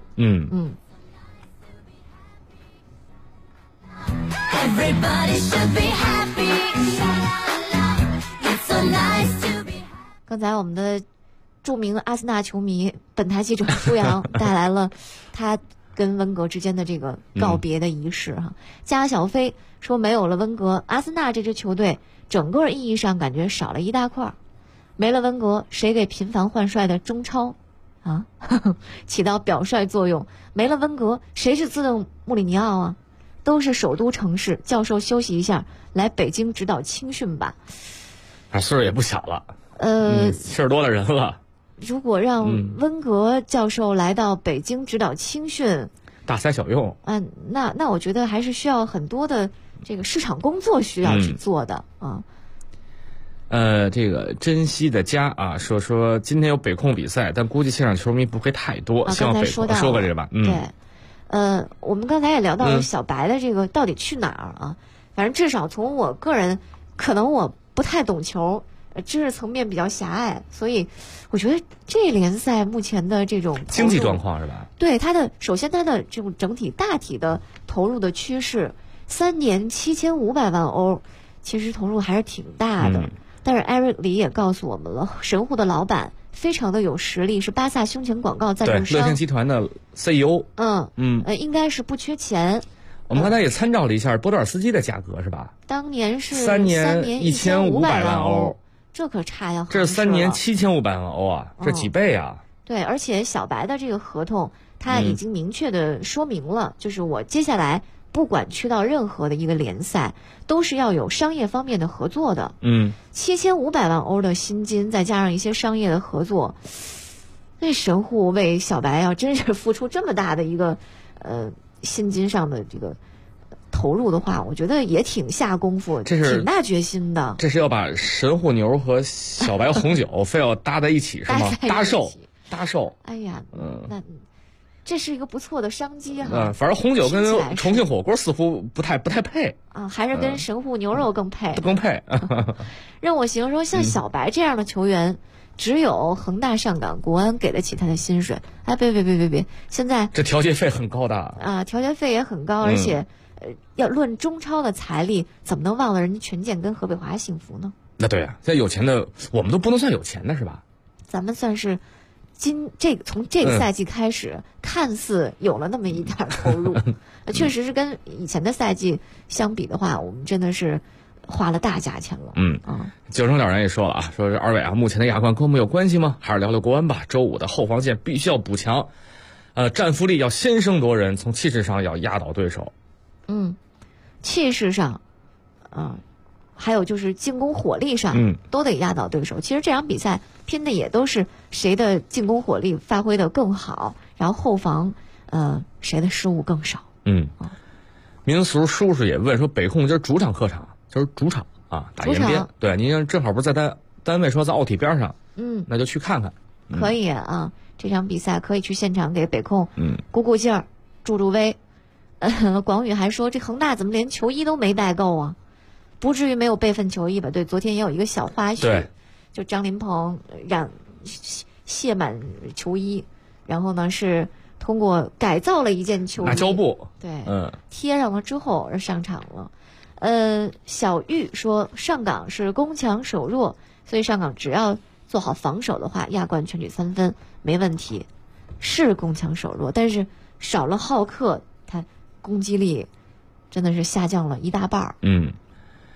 刚才我们的著名阿森纳球迷本台记者舒阳带来了他跟温格之间的这个告别的仪式哈。加小飞说，没有了温格，阿森纳这支球队整个意义上感觉少了一大块。没了温格，谁给频繁换帅的中超啊起到表率作用？没了温格，谁是自动穆里尼奥啊？都是首都城市，教授休息一下，来北京指导青训吧。 岁数也不小了，事儿多的人了。 如果让温格教授来到北京指导青训， 大材小用。 那我觉得还是需要很多的这个市场工作需要去做的啊。 这个珍惜的家啊，说今天有北控比赛，但估计现场球迷不会太多。希望北控说过这个吧。 对，我们刚才也聊到了小白的这个到底去哪儿啊？反正至少从我个人，可能我不太懂球，知识层面比较狭隘，所以我觉得这联赛目前的这种经济状况是吧？ 对，首先它的这种整体大体的投入的趋势，3年7500万欧，其实投入还是挺大的。但是艾瑞克李也告诉我们了，神户的老板非常的有实力，是巴萨胸前广告赞助商， 对，乐天集团的 CEO。 应该是不缺钱。 我们刚才也参照了一下波多尔斯基的价格，是吧？ 当年是 3年1500万欧， 这可差呀！ 这是3年7500万欧啊，这几倍啊！ 对，而且小白的这个合同，他已经明确的说明了，就是我接下来不管去到任何的一个联赛，都是要有商业方面的合作的。7500万欧的薪金，再加上一些商业的合作，那神户为小白要真是付出这么大的一个薪金上的这个投入的话，我觉得也挺下功夫，挺大决心的。 这是要把神户牛和小白红酒非要搭在一起是吗？搭售。 哎呀，那这是一个不错的商机哈。 反正红酒跟重庆火锅似乎不太配啊，还是跟神户牛肉更配。 更配。 任我行说，像小白这样的球员，只有恒大、上港、国安给得起他的薪水。哎，别，现在这调节费很高的啊，调节费也很高，而且要论中超的财力，怎么能忘了人家权健跟河北华幸福呢？ 那对啊，现在有钱的我们都不能算有钱的是吧？ 咱们算是从这个赛季开始，看似有了那么一点投入，确实是跟以前的赛季相比的话，我们真的是花了大价钱了。 九成了然也说了啊，说这二位啊，目前的亚冠跟我们有关系吗？还是聊聊国安吧。周五的后防线必须要补强，战俘力要先声夺人，从气势上要压倒对手。 气势上，还有就是进攻火力上，都得压倒对手。其实这场比赛拼的也都是谁的进攻火力发挥的更好，然后后防谁的失误更少。 民俗叔叔也问说，北控今儿主场客场？就是主场啊，打延边。对，您正好不是在单位说在奥体边上，那就去看看。 可以啊，这场比赛可以去现场给北控鼓劲儿，助威。广宇还说，这恒大怎么连球衣都没带够啊？不至于没有备份球衣吧？对，昨天也有一个小花絮，就张琳芃卸满球衣，然后呢是通过改造了一件球衣， 拿胶布， 对，贴上了之后而上场了。小玉说，上港是攻强守弱，所以上港只要做好防守的话，亚冠全取3分没问题。是攻强守弱，但是少了浩克，他攻击力真的是下降了一大半。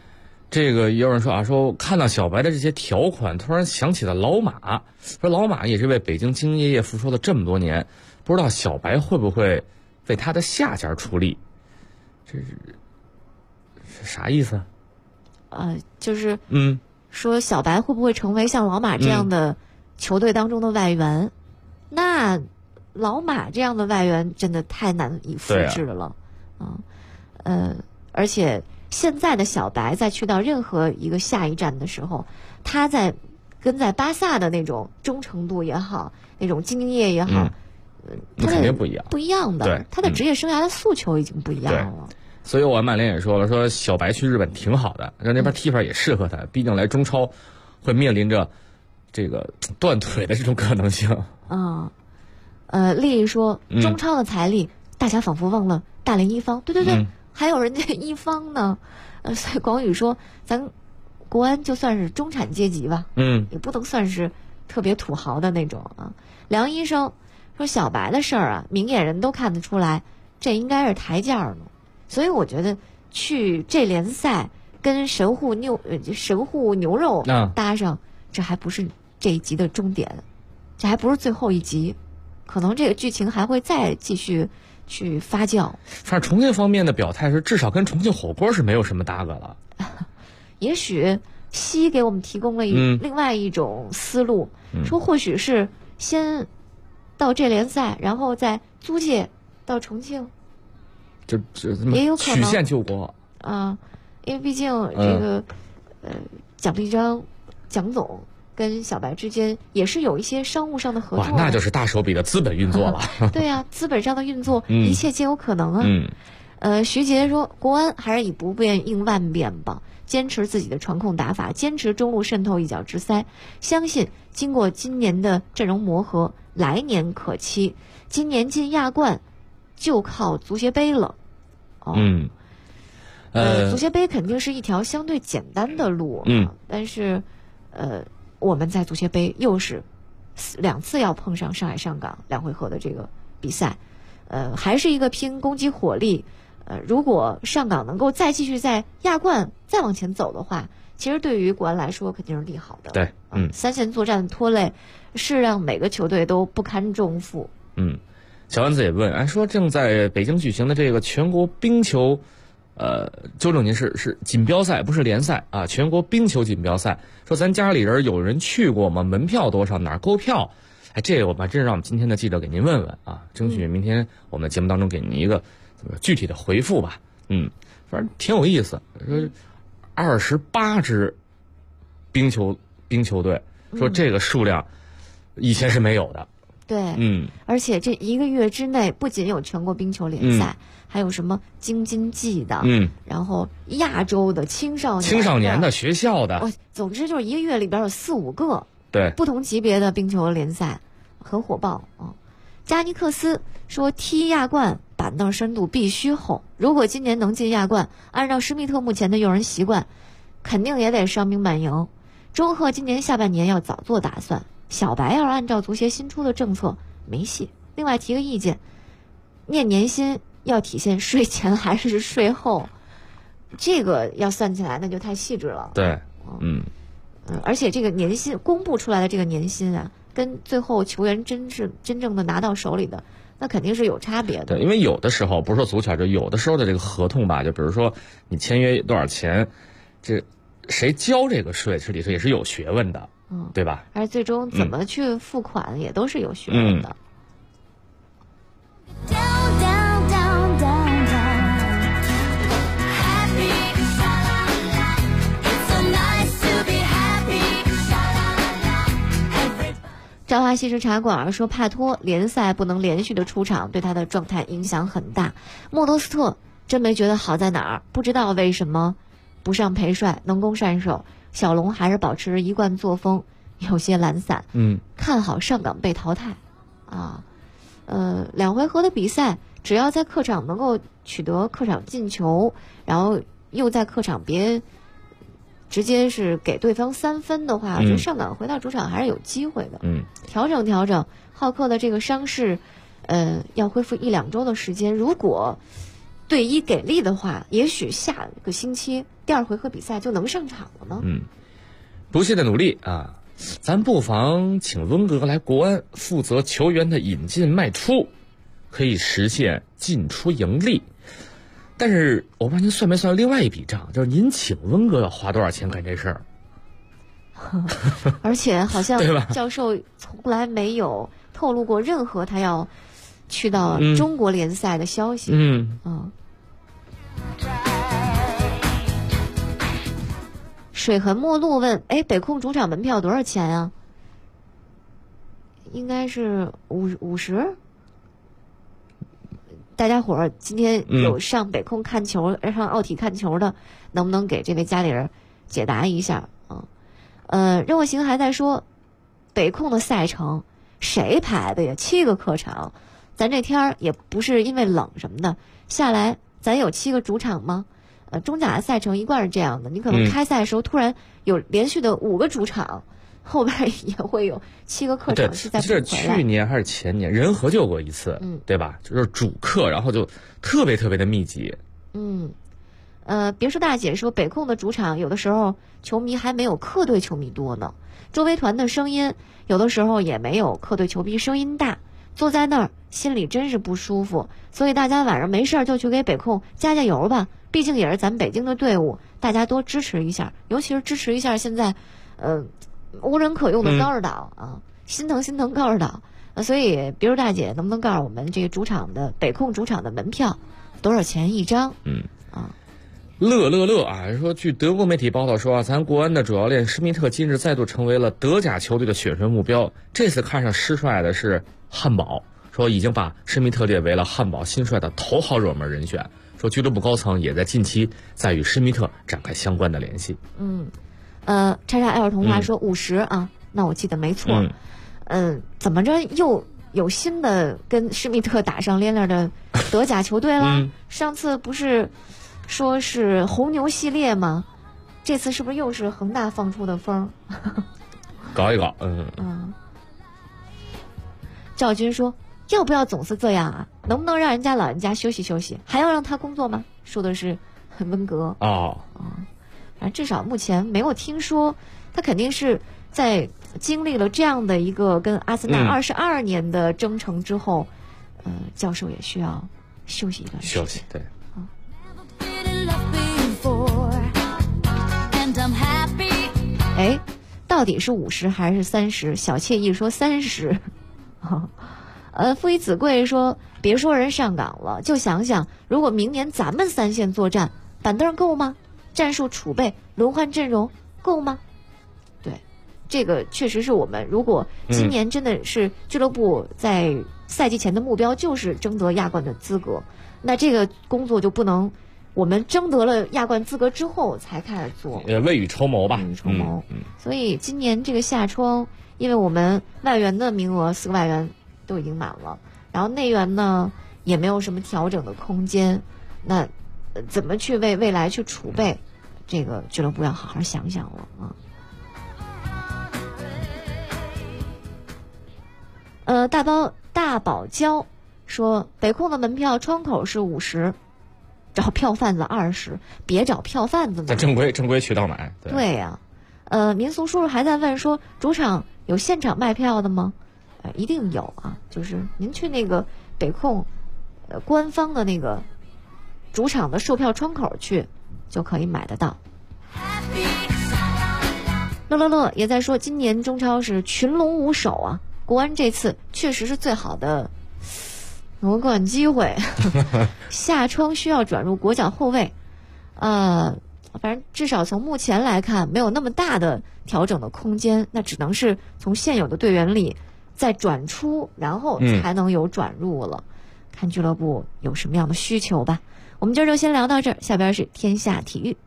这个也有人说啊，说看到小白的这些条款，突然想起了老马，说老马也是为北京经营业付出了这么多年，不知道小白会不会为他的下家出力？这是啥意思？ 就是说小白会不会成为像老马这样的球队当中的外援？那老马这样的外援真的太难以复制了而且现在的小白在去到任何一个下一站的时候，他在跟在巴萨的那种忠诚度也好，那种经营也好， 那肯定不一样的。 对， 他的职业生涯的诉求已经不一样了。 所以我曼联也说了，说小白去日本挺好的，让那边踢法也适合他，毕竟来中超会面临着这个断腿的这种可能性。 丽丽说中超的财力，大家仿佛忘了大连一方。对，还有人家一方呢。所以广宇说咱国安就算是中产阶级吧，也不能算是特别土豪的那种啊。梁医生说小白的事儿啊，明眼人都看得出来，这应该是台阶儿呢。所以我觉得去这联赛跟神户牛肉搭上，这还不是这一集的终点，这还不是最后一集，可能这个剧情还会再继续去发酵。 反正重庆方面的表态是，至少跟重庆火锅是没有什么搭个了。 也许西给我们提供了另外一种思路，说或许是先到这联赛，然后再租借到重庆。也有可能曲线救国因为毕竟这个蒋立章蒋总跟小白之间也是有一些商务上的合作。 那就是大手笔的资本运作了。 对呀，资本上的运作，一切皆有可能徐杰说，国安还是以不变应万变吧，坚持自己的传控打法，坚持中路渗透，一脚直塞，相信经过今年的阵容磨合，来年可期。今年进亚冠就靠足协杯了。足协杯肯定是一条相对简单的路但是我们在足协杯又是2次要碰上上海上港2回合的这个比赛，还是一个拼攻击火力。如果上港能够再继续在亚冠再往前走的话，其实对于国安来说肯定是利好的。 对 ，3线作战拖累是让每个球队都不堪重负。 小丸子也问，说正在北京举行的这个全国冰球，纠正您是锦标赛，不是联赛啊，全国冰球锦标赛。说咱家里人有人去过吗？门票多少？哪儿购票？这个我们真让我们今天的记者给您问问啊，争取明天我们的节目当中给您一个具体的回复吧。反正挺有意思。说28支冰球队，说这个数量以前是没有的。 对，而且这1个月之内不仅有全国冰球联赛，还有什么京津冀的，然后亚洲的青少年的学校的， 总之就是1个月里边有4-5个对不同级别的冰球联赛，很火爆加尼克斯说踢亚冠板凳深度必须厚，如果今年能进亚冠，按照施密特目前的用人习惯，肯定也得伤兵满营。周贺今年下半年要早做打算。小白要是按照足协新出的政策没戏。另外提个意见，念年薪要体现税前还是税后，这个要算起来那就太细致了。 对， 而且这个年薪公布出来的这个年薪啊，跟最后球员真正的拿到手里的，那肯定是有差别的。 对，因为有的时候不是说足球，就有的时候的这个合同吧，就比如说你签约多少钱，这谁交这个税，这里头也是有学问的。对吧？ 而最终怎么去付款，也都是有学问的。朝华西式茶馆说，帕托联赛不能连续的出场，对他的状态影响很大。莫德斯特真没觉得好在哪儿，不知道为什么不上陪帅，能攻善守。小龙还是保持一贯作风，有些懒散。看好上港被淘汰2回合的比赛，只要在客场能够取得客场进球，然后又在客场别直接是给对方3分的话，我觉得上港回到主场还是有机会的。调整浩克的这个伤势，要恢复1-2周的时间。如果队医给力的话，也许下个星期第2回合比赛就能上场了呢。 不懈的努力啊，咱不妨请温格来国安负责球员的引进卖出，可以实现进出盈利。但是我不知道您算没算另外一笔账，就是您请温格要花多少钱干这事儿？ 而且好像教授从来没有透露过任何他要去到中国联赛的消息。水痕陌路问：北控主场门票多少钱啊？应该是50。大家伙儿今天有上北控看球、上奥体看球的，能不能给这位家里人解答一下啊？任我行还在说，北控的赛程谁排的呀？7个客场，咱这天儿也不是因为冷什么的，下来咱有7个主场吗？中甲的赛程一贯是这样的，你可能开赛的时候突然有连续的5个主场，后边也会有7个客场是在补回来。 这是去年还是前年仁和就有过一次，对吧？就是主客，然后就特别特别的密集。 别说大姐说北控的主场有的时候球迷还没有客队球迷多呢，周围团的声音有的时候也没有客队球迷声音大，坐在那儿心里真是不舒服。所以大家晚上没事就去给北控加加油吧，毕竟也是咱们北京的队伍，大家多支持一下，尤其是支持一下现在无人可用的高尔岛啊，心疼高尔岛。所以别说大姐能不能告诉我们这个主场的北控主场的门票多少钱一张？ 乐啊，说据德国媒体报道说啊，咱国安的主教练施密特今日再度成为了德甲球队的选帅目标。这次看上施帅的是汉堡，说已经把施密特列为了汉堡新帅的头号热门人选。说俱乐部高层也在近期在与施密特展开相关的联系。 叉叉 L 童话说50啊，那我记得没错。怎么着又有新的跟施密特打上连连的德甲球队了？上次不是说是红牛系列吗？这次是不是又是恒大放出的风？ 搞一搞。 赵军说：“要不要总是这样啊？能不能让人家老人家休息休息？还要让他工作吗？”说的是温格。反正至少目前没有听说，他肯定是在经历了这样的一个跟阿森纳22年的征程之后，教授也需要休息一段时间。 休息，对。 到底是50还是30？小惬意说30。傅一子贵说，别说人上岗了，就想想如果明年咱们3线作战，板凳够吗？战术储备、轮换阵容够吗？对，这个确实是我们如果今年真的是俱乐部在赛季前的目标就是争得亚冠的资格，那这个工作就不能我们争得了亚冠资格之后才开始做， 未雨绸缪吧。 筹谋。所以今年这个夏窗，因为我们外援的名额4个外援都已经满了，然后内援呢也没有什么调整的空间，那怎么去为未来去储备？这个俱乐部要好好想想了啊。大宝娇说，北控的门票窗口是50，找票贩子20，别找票贩子呢。 在正规渠道买。 对呀。民俗叔叔还在问说，主场有现场卖票的吗？一定有啊，就是您去那个北控官方的那个主场的售票窗口去就可以买得到。乐也在说，今年中超是群龙无首啊，国安这次确实是最好的夺冠机会。夏窗需要转入国脚后卫，反正至少从目前来看没有那么大的调整的空间，那只能是从现有的队员里再转出，然后才能有转入了。看俱乐部有什么样的需求吧。我们今儿就先聊到这儿，下边是天下体育。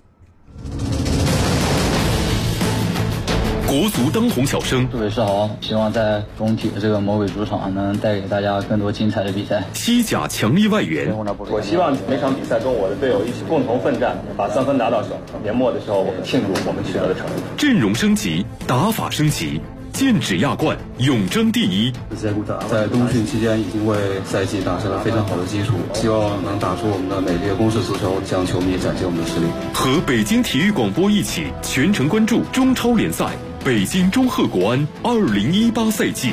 国足当红小生， 各位是好，希望在中体的这个魔鬼主场能带给大家更多精彩的比赛。 西甲强力外援， 我希望每场比赛中我的队友一起共同奋战，把3分拿到手。年末的时候我们庆祝我们取得的成绩。 阵容升级，打法升级， 剑指亚冠，永争第一。 在冬训期间已经为赛季打下了非常好的基础，希望能打出我们的美丽的攻势足球，向球迷展现我们的实力。 和北京体育广播一起全程关注中超联赛北京中赫国安2018赛季。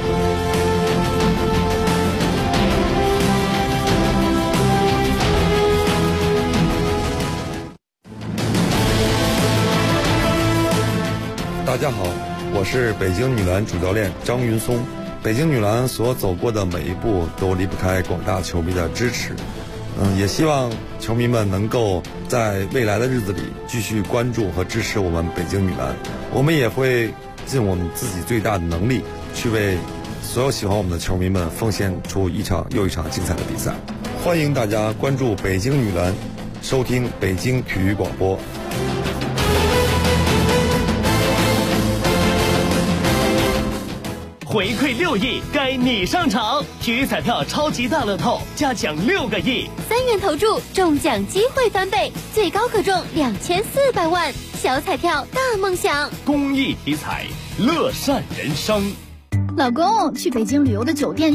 大家好，我是北京女篮主教练张云松。北京女篮所走过的每一步都离不开广大球迷的支持。也希望球迷们能够在未来的日子里继续关注和支持我们北京女篮。我们也会尽我们自己最大的能力，去为所有喜欢我们的球迷们奉献出一场又一场精彩的比赛。欢迎大家关注北京女篮，收听北京体育广播。 回馈6亿，该你上场！体育彩票超级大乐透加奖6个亿 ，3元投注中奖机会翻倍，最高可中2400万。小彩票大梦想， 公益体彩，乐善人生。 老公，去北京旅游的酒店